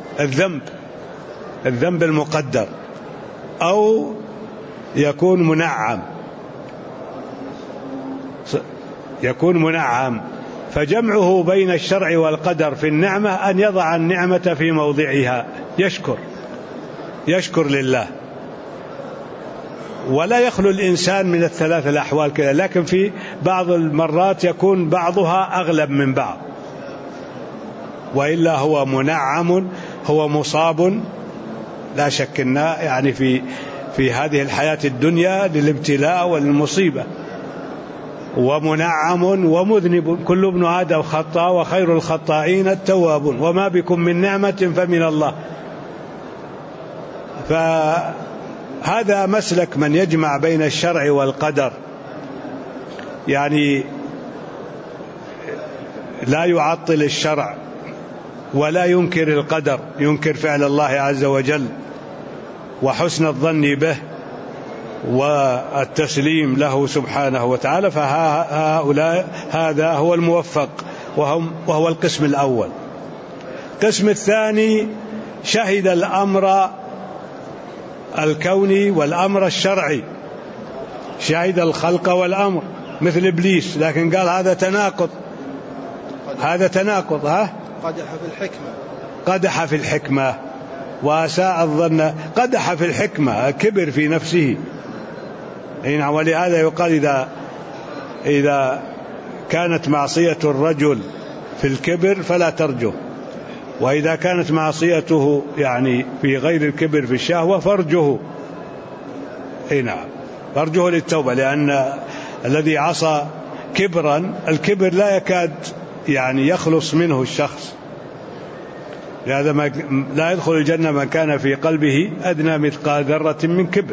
الذنب المقدر، أو يكون منعم. فجمعه بين الشرع والقدر في النعمة أن يضع النعمة في موضعها، يشكر لله. ولا يخلو الإنسان من الثلاث الأحوال كذا، لكن في بعض المرات يكون بعضها أغلب من بعض، وإلا هو منعم، هو مصاب لا شك يعني في هذه الحياة الدنيا للابتلاء والمصيبة، ومنعم ومذنب. كل ابن آدم خطاء وخير الخطائين التوابون، وما بكم من نعمة فمن الله. فهذا مسلك من يجمع بين الشرع والقدر، يعني لا يعطل الشرع ولا ينكر القدر، ينكر فعل الله عز وجل وحسن الظن به والتسليم له سبحانه وتعالى. فهؤلاء هذا هو الموفق، وهو القسم الأول. القسم الثاني شهد الأمر الكوني والأمر الشرعي، شهد الخلق والأمر مثل إبليس، لكن قال هذا تناقض. قدح في الحكمة وأساء الظن، قدح في الحكمة، كبر في نفسه. ولهذا يقال إذا كانت معصية الرجل في الكبر فلا ترجه، وإذا كانت معصيته يعني في غير الكبر في الشهوة فارجه. نعم، فارجوه للتوبة، لأن الذي عصى كبرا، الكبر لا يكاد يعني يخلص منه الشخص، لهذا لا يدخل الجنة من كان في قلبه أدنى مثقال ذرة من كبر.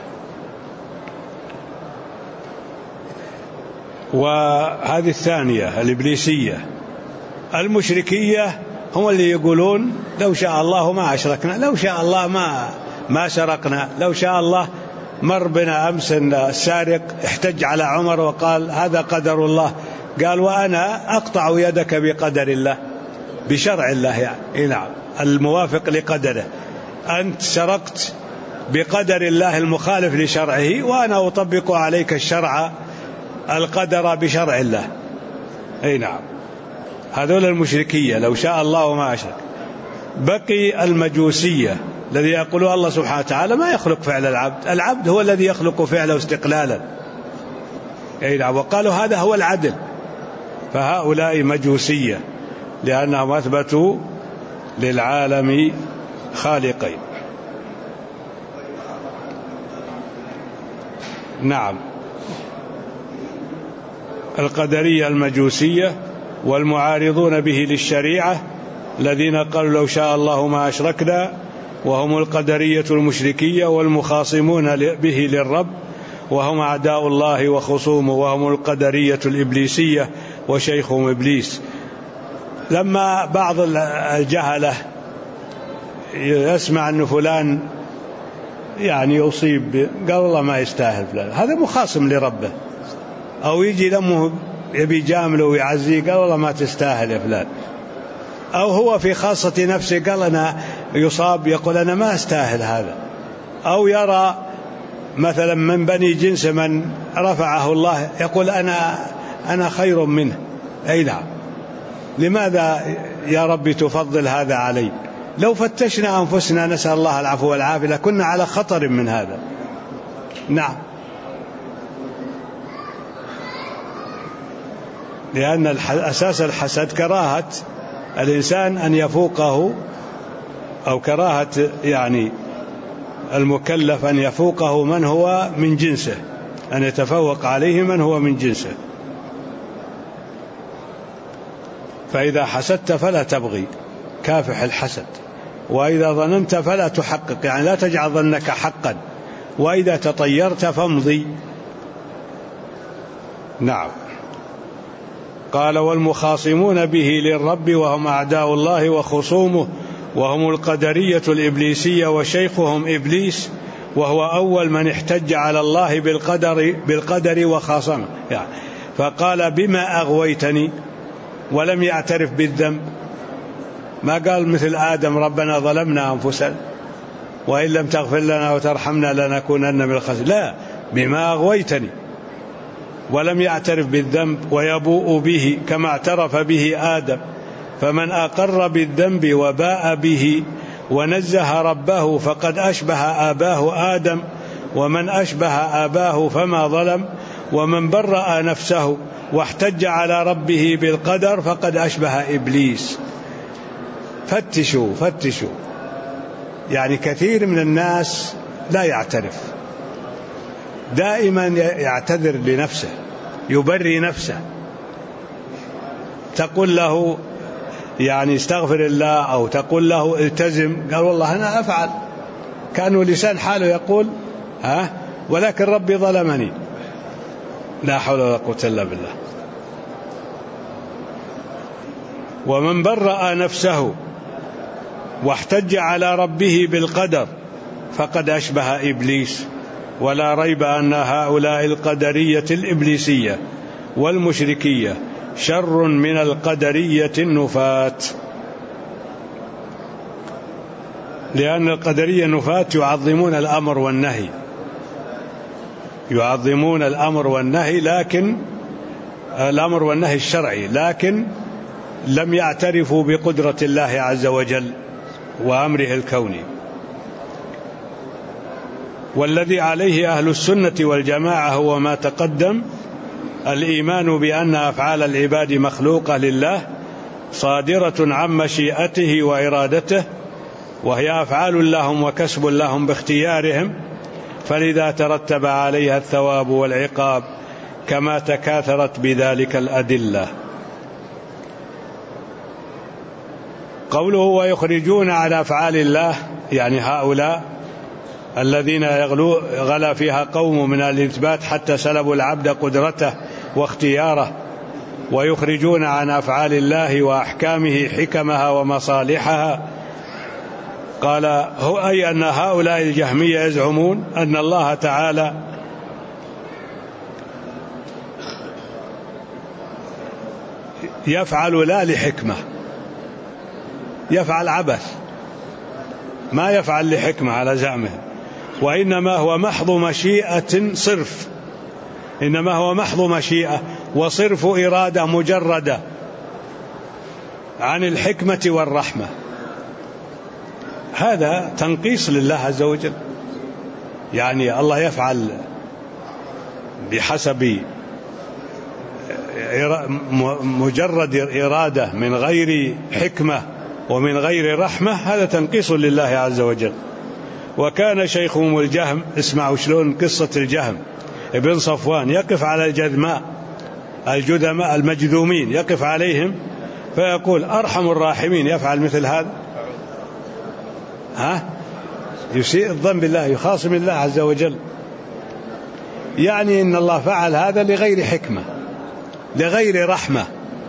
وهذه الثانية الإبليسية. المشركية هم اللي يقولون لو شاء الله ما أشركنا، لو شاء الله ما سرقنا، لو شاء الله. مر بنا أمس السارق احتج على عمر وقال هذا قدر الله، قال وأنا أقطع يدك بقدر الله، بشرع الله يعني. نعم، الموافق لقدره. أنت سرقت بقدر الله المخالف لشرعه، وأنا أطبق عليك الشرع القدر بشرع الله. نعم، هذول المشركية لو شاء الله ما أشرك. بقي المجوسية الذي يقول الله سبحانه وتعالى ما يخلق فعل العبد، العبد هو الذي يخلق فعله استقلالا. نعم، وقالوا هذا هو العدل. فهؤلاء مجوسية لأنهم أثبتوا للعالم خالقين. نعم، القدرية المجوسية والمعارضون به للشريعة الذين قالوا لو شاء الله ما أشركنا، وهم القدرية المشركية والمخاصمون به للرب، وهم أعداء الله وخصومه، وهم القدرية الإبليسية وشيخهم إبليس. لما بعض الجهلة يسمع أن فلان يعني يصيب، قال الله ما يستاهل فلان، هذا مخاصم لربه. أو يجي لمه يبي جامله ويعزيه، قال والله ما تستاهل يا فلان. أو هو في خاصة نفسه قال أنا يصاب، يقول أنا ما أستاهل هذا. أو يرى مثلا من بني جنس من رفعه الله، يقول أنا خير منه. نعم، لماذا يا رب تفضل هذا علي؟ لو فتشنا أنفسنا نسأل الله العفو والعافية لكنا على خطر من هذا. نعم، لأن أساس الحسد كراهة الإنسان أن يفوقه، أو كراهة يعني المكلف أن يفوقه من هو من جنسه، أن يتفوق عليه من هو من جنسه. فإذا حسدت فلا تبغي، كافح الحسد. وإذا ظننت فلا تحقق، يعني لا تجعل ظنك حقا. وإذا تطيرت فامضي. نعم، قال والمخاصمون به للرب وهم أعداء الله وخصومه، وهم القدرية الإبليسية وشيخهم إبليس، وهو أول من احتج على الله بالقدر وخاصمه. يعني فقال بما أغويتني، ولم يعترف بالذنب. ما قال مثل آدم ربنا ظلمنا أنفسنا وإن لم تغفر لنا وترحمنا لنكونن من الخاسرين، لا، بما أغويتني. ولم يعترف بالذنب ويبوء به كما اعترف به آدم. فمن أقر بالذنب وباء به ونزه ربه فقد أشبه آباه آدم، ومن أشبه آباه فما ظلم، ومن برأ نفسه واحتج على ربه بالقدر فقد أشبه إبليس. فتشوا، يعني كثير من الناس لا يعترف، دائما يعتذر لنفسه، يبري نفسه. تقول له يعني استغفر الله، أو تقول له التزم، قال والله أنا أفعل، كأنه لسان حاله يقول ولكن ربي ظلمني. لا حول ولا قوة إلا بالله. ومن برأ نفسه واحتج على ربه بالقدر فقد أشبه إبليس. ولا ريب أن هؤلاء القدرية الإبليسية والمشركية شر من القدرية النفاة، لأن القدرية النفاة يعظمون الأمر والنهي، يعظمون الأمر والنهي، لكن الأمر والنهي الشرعي، لكن لم يعترفوا بقدرة الله عز وجل وأمره الكوني. والذي عليه أهل السنة والجماعة هو ما تقدم: الإيمان بأن أفعال العباد مخلوقة لله صادرة عن مشيئته وإرادته، وهي أفعال لهم وكسب لهم باختيارهم، فلذا ترتب عليها الثواب والعقاب كما تكاثرت بذلك الأدلة. قوله ويخرجون على أفعال الله، يعني هؤلاء الذين غلا فيها قوم من الإثبات حتى سلبوا العبد قدرته واختياره، ويخرجون عن أفعال الله وأحكامه حكمها ومصالحها. قال أي أن هؤلاء الجهمية يزعمون أن الله تعالى يفعل لا لحكمة، يفعل عبث، ما يفعل لحكمة على زعمه، وإنما هو محض مشيئة صرف، إنما هو محض مشيئة وصرف إرادة مجردة عن الحكمة والرحمة. هذا تنقيص لله عز وجل، يعني الله يفعل بحسب مجرد إرادة من غير حكمة ومن غير رحمة، هذا تنقيص لله عز وجل. وكان شيخهم الجهم، اسمعوا شلون قصة الجهم ابن صفوان، يقف على الجذماء الجذماء المجذومين، يقف عليهم فيقول أرحم الراحمين يفعل مثل هذا؟ يسيء الظن بالله، يخاصم الله عز وجل، يعني إن الله فعل هذا لغير حكمة لغير رحمة.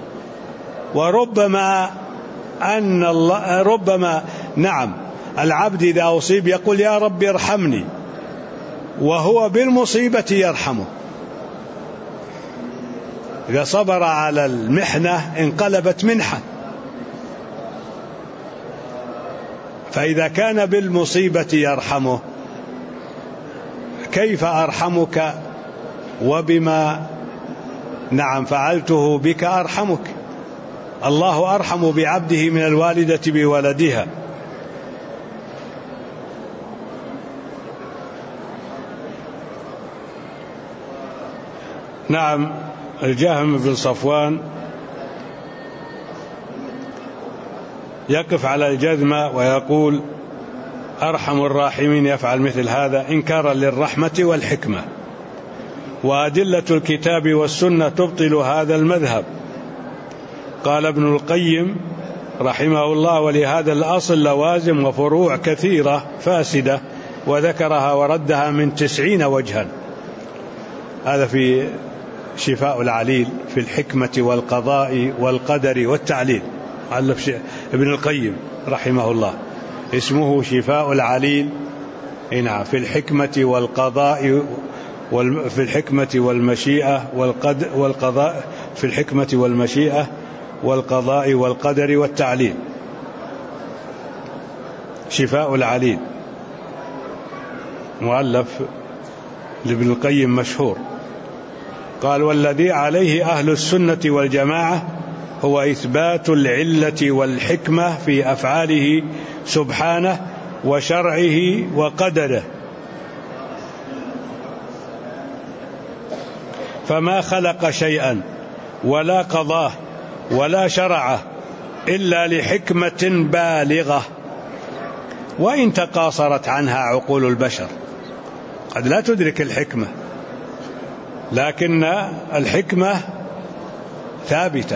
وربما أن الله ربما نعم العبد إذا أصيب يقول يا رب ارحمني، وهو بالمصيبة يرحمه. إذا صبر على المحنة انقلبت منحة، فإذا كان بالمصيبة يرحمه كيف أرحمك وبما نعم فعلته بك أرحمك؟ الله أرحم بعبده من الوالدة بولدها. نعم الجهم بن صفوان يقف على الجذمة ويقول أرحم الراحمين يفعل مثل هذا، إنكارا للرحمة والحكمة. وأدلة الكتاب والسنة تبطل هذا المذهب. قال ابن القيم رحمه الله ولهذا الأصل لوازم وفروع كثيرة فاسدة، وذكرها وردها من 90 وجها. هذا في شفاء العليل في الحكمة والقضاء والقدر والتعليل، علف ابن القيم رحمه الله، اسمه شفاء العليل في الحكمة والقضاء في الحكمة والمشيئة والقضاء في الحكمة والمشيئة والقضاء والقدر والتعليل. شفاء العليل مؤلف لابن القيم مشهور. قال والذي عليه أهل السنة والجماعة هو إثبات العلة والحكمة في أفعاله سبحانه وشرعه وقدره، فما خلق شيئا ولا قضاه ولا شرعه إلا لحكمة بالغة، وإن تقاصرت عنها عقول البشر. قد لا تدرك الحكمة، لكن الحكمة ثابتة،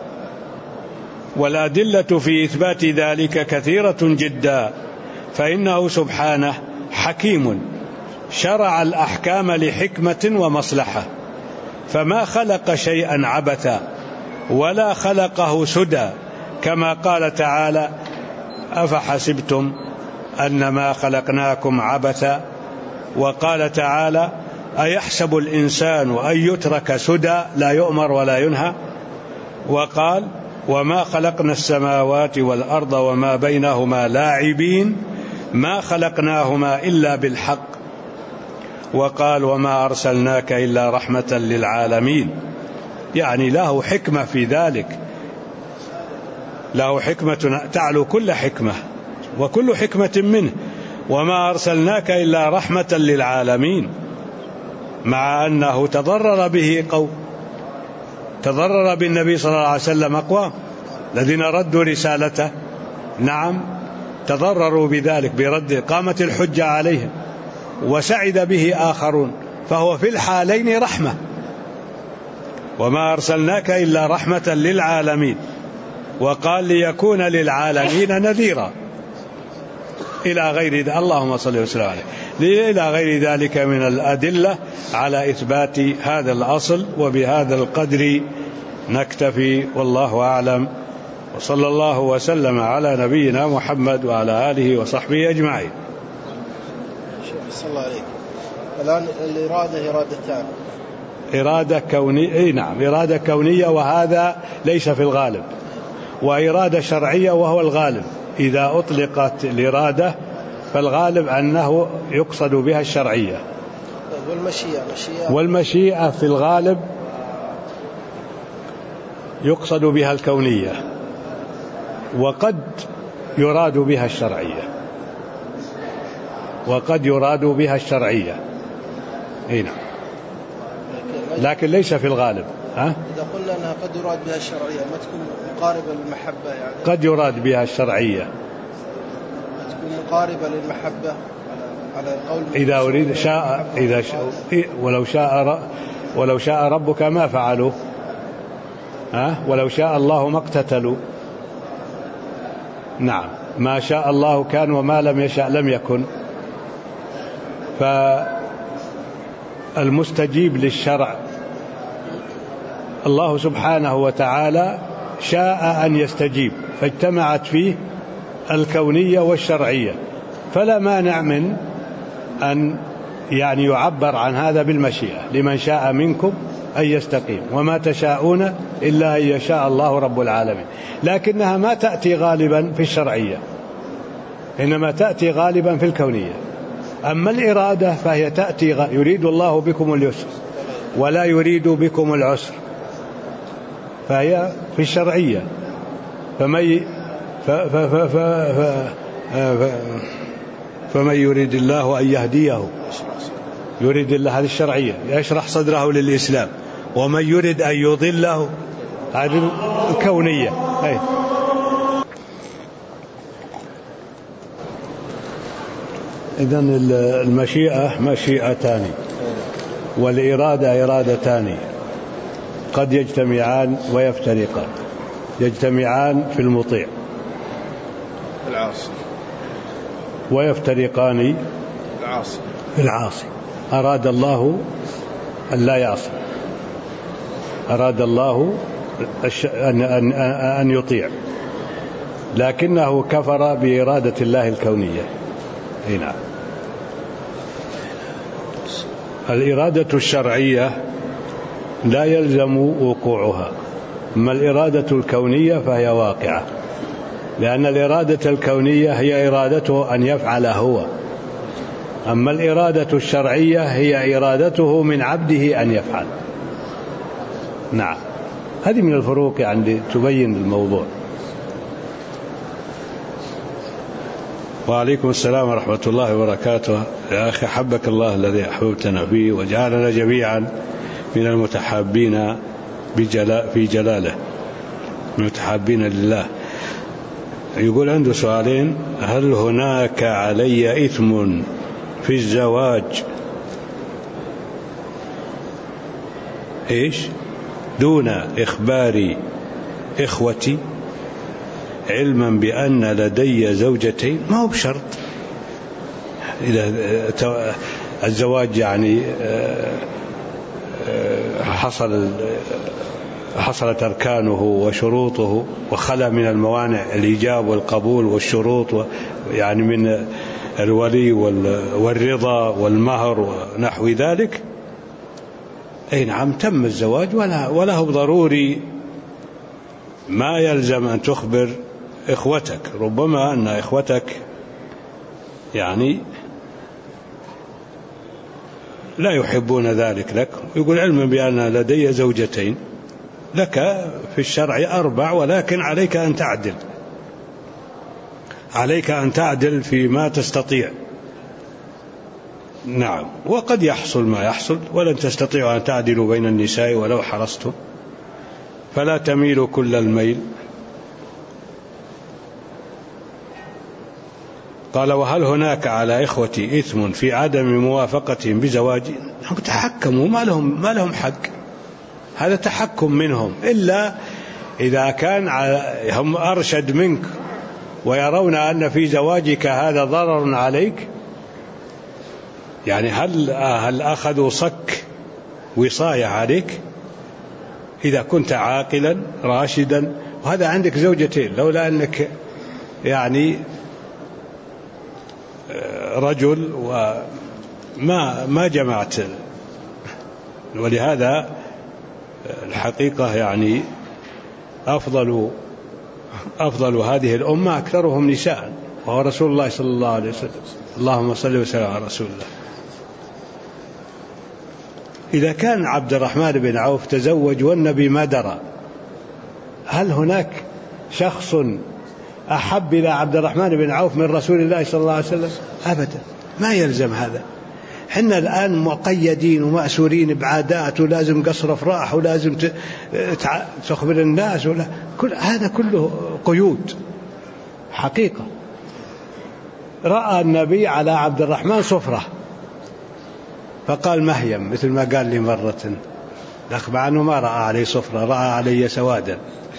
والأدلة في إثبات ذلك كثيرة جدا. فإنه سبحانه حكيم شرع الأحكام لحكمة ومصلحة، فما خلق شيئا عبثا ولا خلقه سدى، كما قال تعالى أفحسبتم أنما خلقناكم عبثا. وقال تعالى أيحسب الإنسان أن يترك سدى لا يؤمر ولا ينهى. وقال وما خلقنا السماوات والأرض وما بينهما لاعبين ما خلقناهما إلا بالحق. وقال وما أرسلناك إلا رحمة للعالمين، يعني له حكمة في ذلك، له حكمة تعلو كل حكمة وكل حكمة منه. وما أرسلناك إلا رحمة للعالمين، مع أنه تضرر به قوم، تضرر بالنبي صلى الله عليه وسلم أقوام الذين ردوا رسالته، نعم تضرروا بذلك برد، قامت الحجة عليهم، وسعد به آخرون، فهو في الحالين رحمة. وما أرسلناك إلا رحمة للعالمين، وقال ليكون للعالمين نذيرا إلى غير اللهم صل وسلم عليه، إلى غير ذلك من الأدلة على إثبات هذا الأصل. وبهذا القدر نكتفي، والله أعلم، وصلى الله وسلم على نبينا محمد وعلى آله وصحبه أجمعين. صلى الله عليه. الآن الإرادة إرادتان، إرادة كونية، نعم، إرادة كونية وهذا ليس في الغالب، وإرادة شرعية وهو الغالب. إذا أطلقت الإرادة فالغالب أنه يقصد بها الشرعية. والمشيئة في الغالب يقصد بها الكونية، وقد يراد بها الشرعية، وقد يراد بها الشرعية، هنا، لكن ليس في الغالب. إذا قلنا أنها قد يراد بها الشرعية ما تكون مقاربة للمحبة يعني؟ قد يراد بها الشرعية، ما تكون مقاربة للمحبة على القول. إذا أريد شاء، إذا ولو شاء ربك ما فعلوا، ولو شاء الله ما اقتتلوا. نعم، ما شاء الله كان وما لم يشاء لم يكن. فالمستجيب للشرع الله سبحانه وتعالى شاء أن يستجيب، فاجتمعت فيه الكونية والشرعية، فلا مانع من أن يعني يعبر عن هذا بالمشيئة، لمن شاء منكم أن يستقيم وما تشاءون إلا أن يشاء الله رب العالمين. لكنها ما تأتي غالبا في الشرعية، إنما تأتي غالبا في الكونية. أما الإرادة فهي تأتي يريد الله بكم اليسر ولا يريد بكم العسر، فهي في الشرعية. فمن يريد الله أن يهديه، يريد الله هذه الشرعية، يشرح صدره للإسلام. ومن يريد أن يضله هذه الكونية. إذن المشيئة مشيئتان، والإرادة إرادتان، قد يجتمعان ويفترقان. يجتمعان في المطيع العاصي، ويفترقان في العاصي. أراد الله أن لا يعصي، أراد الله أن يطيع، لكنه كفر بإرادة الله الكونية. هنا الإرادة الشرعية لا يلزم وقوعها، أما الإرادة الكونية فهي واقعة، لأن الإرادة الكونية هي إرادته أن يفعل هو، أما الإرادة الشرعية هي إرادته من عبده أن يفعل. نعم، هذه من الفروق يعني تبين الموضوع. وعليكم السلام ورحمة الله وبركاته. يا أخي حبك الله الذي أحببتنا فيه وجعلنا جميعا من المتحابين في جلاله، المتحابين لله. يقول عنده سؤالين: هل هناك علي إثم في الزواج دون إخبار إخوتي، علما بأن لدي زوجتين؟ ما هو بشرط. إذا الزواج يعني حصلت أركانه وشروطه وخلا من الموانع، الإيجاب والقبول والشروط، يعني من الولي والرضا والمهر ونحو ذلك، أي نعم تم الزواج ولا هو ضروري. ما يلزم أن تخبر إخوتك، ربما أن إخوتك يعني لا يحبون ذلك لك. يقول علما بأن لدي زوجتين، لك في الشرع 4، ولكن عليك أن تعدل، عليك أن تعدل فيما تستطيع. نعم، وقد يحصل ما يحصل، ولن تستطيعوا أن تعدلوا بين النساء ولو حرصتم، فلا تميلوا كل الميل. قال وهل هناك على إخوتي إثم في عدم موافقتهم بزواجي؟ هم تحكموا، ما لهم حق، هذا تحكم منهم، إلا إذا كان هم أرشد منك ويرون أن في زواجك هذا ضرر عليك. يعني هل أخذوا صك وصاية عليك؟ إذا كنت عاقلا راشدا، وهذا عندك زوجتين، لولا أنك يعني رجل وما جمعت. ولهذا الحقيقة يعني أفضل هذه الأمة أكثرهم نساء، وهو رسول الله صلى الله عليه وسلم. اللهم صل وسلم على رسول الله. إذا كان عبد الرحمن بن عوف تزوج والنبي ما درى، هل هناك شخص أحب إلى عبد الرحمن بن عوف من رسول الله صلى الله عليه وسلم؟ أبدا، ما يلزم هذا. حنا الآن مقيدين ومأسورين بعادات، ولازم قصر أفراح، ولازم تخبر الناس، هذا كله قيود. حقيقة رأى النبي على عبد الرحمن صفرة فقال مهيم، مثل ما قال لي مرة، مع أنه ما رأى عليه صفرة، رأى علي سوادا.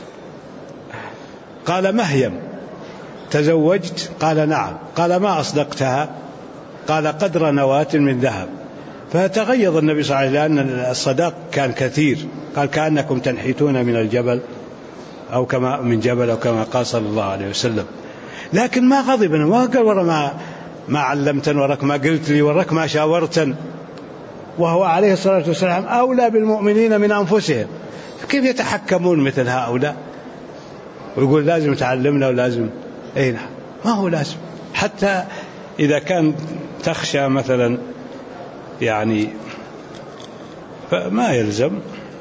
قال مهيم تزوجت؟ قال نعم. قال ما أصدقتها؟ قال قدر نواة من ذهب. فتغيظ النبي صلى الله عليه وسلم لأن الصداق كان كثير، قال كأنكم تنحتون من الجبل أو كما من جبل، أو كما قال صلى الله عليه وسلم. لكن ما غضب، ما قال ورا ما علمتن، وراك ما قلت لي، وراك ما شاورتن، وهو عليه الصلاة والسلام أولى بالمؤمنين من أنفسهم. كيف يتحكمون مثل هؤلاء ويقول لازم تعلمنا ولازم؟ أين ما هو لازم. حتى إذا كان تخشى مثلا يعني فما يلزم.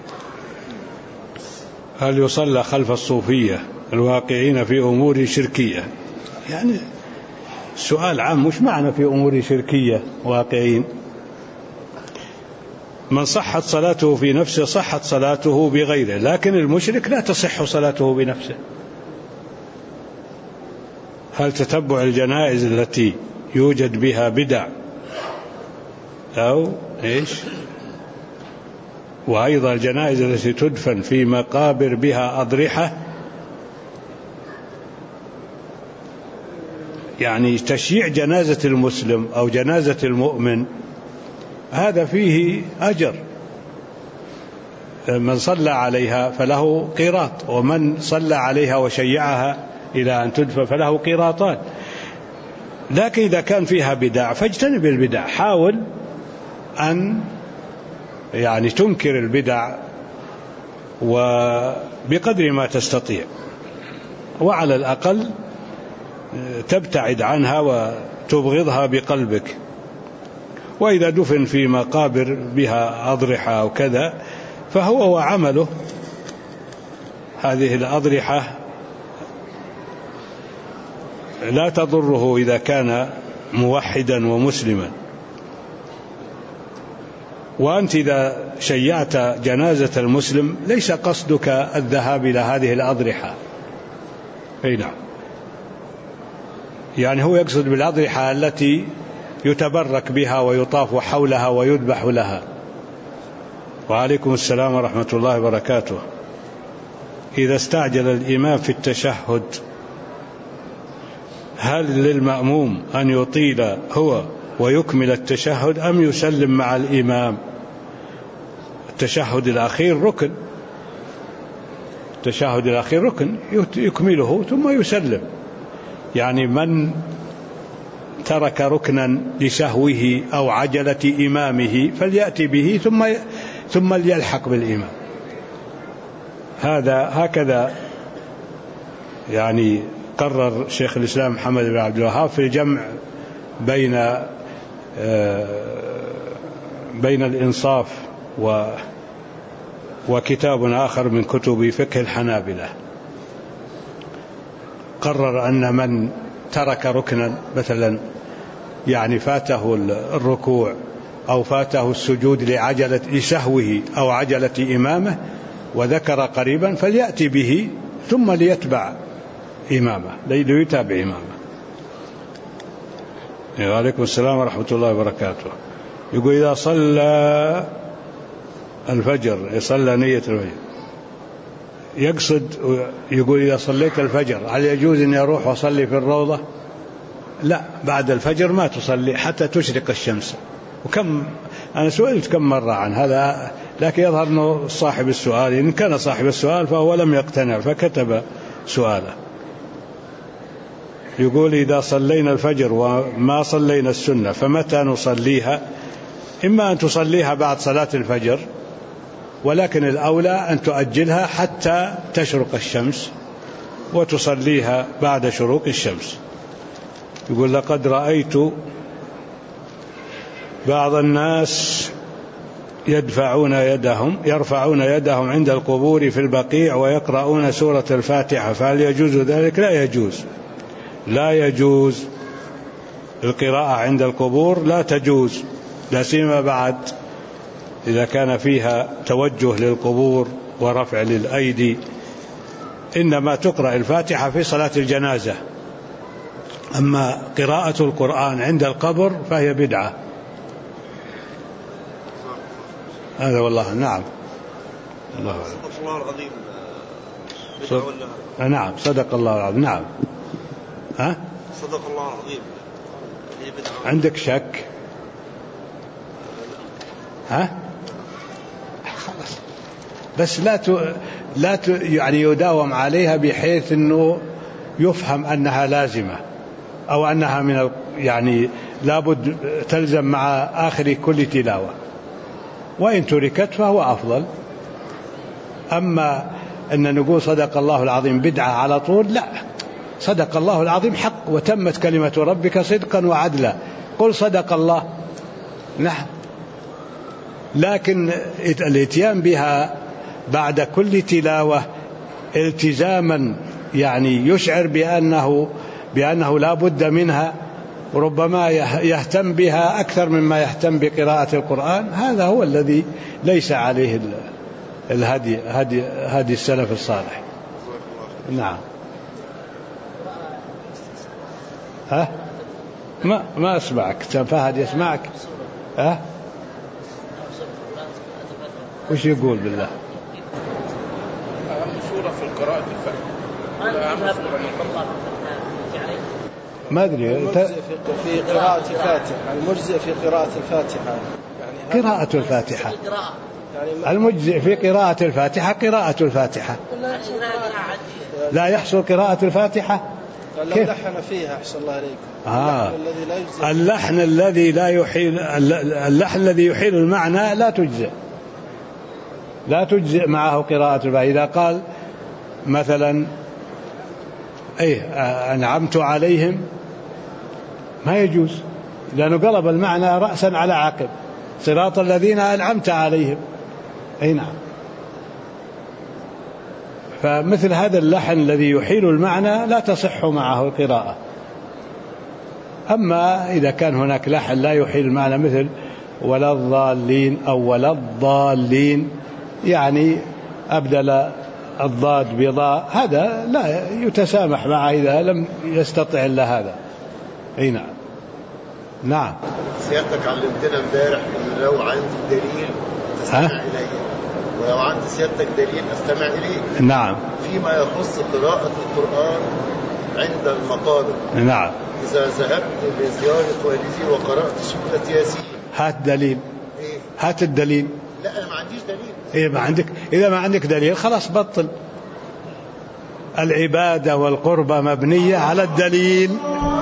هل يصلى خلف الصوفية الواقعين في أمور شركية؟ يعني سؤال عام، مش معنى في أمور شركية واقعين؟ من صحت صلاته في نفسه صحت صلاته بغيره، لكن المشرك لا تصح صلاته بنفسه. هل تتبع الجنائز التي يوجد بها بدع أو إيش؟ وأيضا الجنائز التي تدفن في مقابر بها أضرحة، يعني تشييع جنازة المسلم أو جنازة المؤمن هذا فيه أجر، من صلى عليها فله قيراط، ومن صلى عليها وشيعها إلى أن تدفن فله قيراطان. لكن إذا كان فيها بدع فاجتنب البدع، حاول أن يعني تنكر البدع وبقدر ما تستطيع، وعلى الأقل تبتعد عنها وتبغضها بقلبك. وإذا دفن في مقابر بها أضرحة أو كذا فهو وعمله، هذه الأضرحة لا تضره إذا كان موحدا ومسلما. وأنت إذا شيعت جنازة المسلم ليس قصدك الذهاب إلى هذه الأضرحة. أي نعم، يعني هو يقصد بالأضرحة التي يتبرك بها ويطاف حولها ويذبح لها. وعليكم السلام ورحمة الله وبركاته. إذا استعجل الإمام في التشهد هل للمأموم أن يطيل هو ويكمل التشهد أم يسلم مع الإمام؟ التشهد الأخير ركن، التشهد الأخير ركن يكمله ثم يسلم. يعني من ترك ركنا لسهوه أو عجلة إمامه فليأتي به ثم ليلحق بالإمام. هكذا يعني قرر شيخ الإسلام محمد بن عبد الوهاب في الجمع بين الإنصاف وكتاب آخر من كتب فقه الحنابلة. قرر أن من ترك ركنا مثلا يعني فاته الركوع أو فاته السجود لسهوه أو عجلة إمامه وذكر قريبا فليأتي به ثم ليتبع إمامه، ليتابع إمامه. وعليكم السلام ورحمة الله وبركاته. يقول إذا صلى الفجر، يصلى نية الفجر، يقصد، يقول إذا صليت الفجر هل يجوز أن يروح وصلي في الروضة؟ لا، بعد الفجر ما تصلي حتى تشرق الشمس. وكم أنا سئلت كم مرة عن هذا، لكن يظهر أنه صاحب السؤال، إن كان صاحب السؤال فهو لم يقتنع فكتب سؤاله. يقول إذا صلينا الفجر وما صلينا السنة فمتى نصليها؟ إما أن تصليها بعد صلاة الفجر، ولكن الأولى أن تؤجلها حتى تشرق الشمس وتصليها بعد شروق الشمس. يقول لقد رأيت بعض الناس يرفعون يدهم عند القبور في البقيع ويقرؤون سورة الفاتحة، فهل يجوز ذلك؟ لا يجوز، لا يجوز القراءة عند القبور، لا تجوز، لا سيما بعد إذا كان فيها توجه للقبور ورفع للأيدي. إنما تقرأ الفاتحة في صلاة الجنازة، أما قراءة القرآن عند القبر فهي بدعة. هذا والله. نعم. الله أعلم. صدق الله العظيم. نعم صدق الله العظيم. نعم. ها؟ صدق الله العظيم. عندك شك؟ ها؟ خلاص، بس لا يعني يداوم عليها بحيث أنه يفهم أنها لازمة أو أنها من يعني لابد تلزم مع آخر كل تلاوة، وإن تركت فهو أفضل. أما أن نقول صدق الله العظيم بدعة على طول، لا، صدق الله العظيم حق، وتمت كلمة ربك صدقا وعدلا، قل صدق الله. نعم، لكن الاتيان بها بعد كل تلاوة التزاما يعني يشعر بأنه لا بد منها، وربما يهتم بها أكثر مما يهتم بقراءة القرآن، هذا هو الذي ليس عليه هدي السلف الصالح. نعم. ها؟ ما أسمعك. فهد يسمعك. ها؟ وش يقول بالله؟ أهم سورة في قراءة الفاتحة. ما أدري. في قراءة الفاتحة، المجزئ في قراءة الفاتحة يعني قراءة الفاتحة، المجزئ في قراءة الفاتحة قراءة الفاتحة، لا يحصل قراءة الفاتحة. لو لحن فيها أحسن الله عليكم. اللحن الذي يحيل المعنى لا تجزئ معه قراءة الفاتحة. إذا قال مثلا أنعمت عليهم ما يجوز، لأنه قلب المعنى رأسا على عقب، صراط الذين أنعمت عليهم. أي نعم. فمثل هذا اللحن الذي يحيل المعنى لا تصح معه القراءة. أما إذا كان هناك لحن لا يحيل المعنى مثل ولا الضالين أو ولا الضالين، يعني أبدل الضاد بضاء، هذا لا يتسامح معه إذا لم يستطع إلا هذا. أي نعم. نعم. سيادتك علمتنا امبارح إن لو عندي دليل تستمع إليه، ولو عندي سيادتك دليل أستمع إليه. نعم. فيما يخص قراءة القرآن عند المقابر. نعم. إذا ذهبت لزيارة والدي وقرأت سورة ياسين. هات دليل. إيه؟ هات الدليل. لا أنا ما عنديش دليل. إيه ما عندك؟ إذا ما عندك دليل خلاص بطل. العبادة والقربة مبنية على الدليل.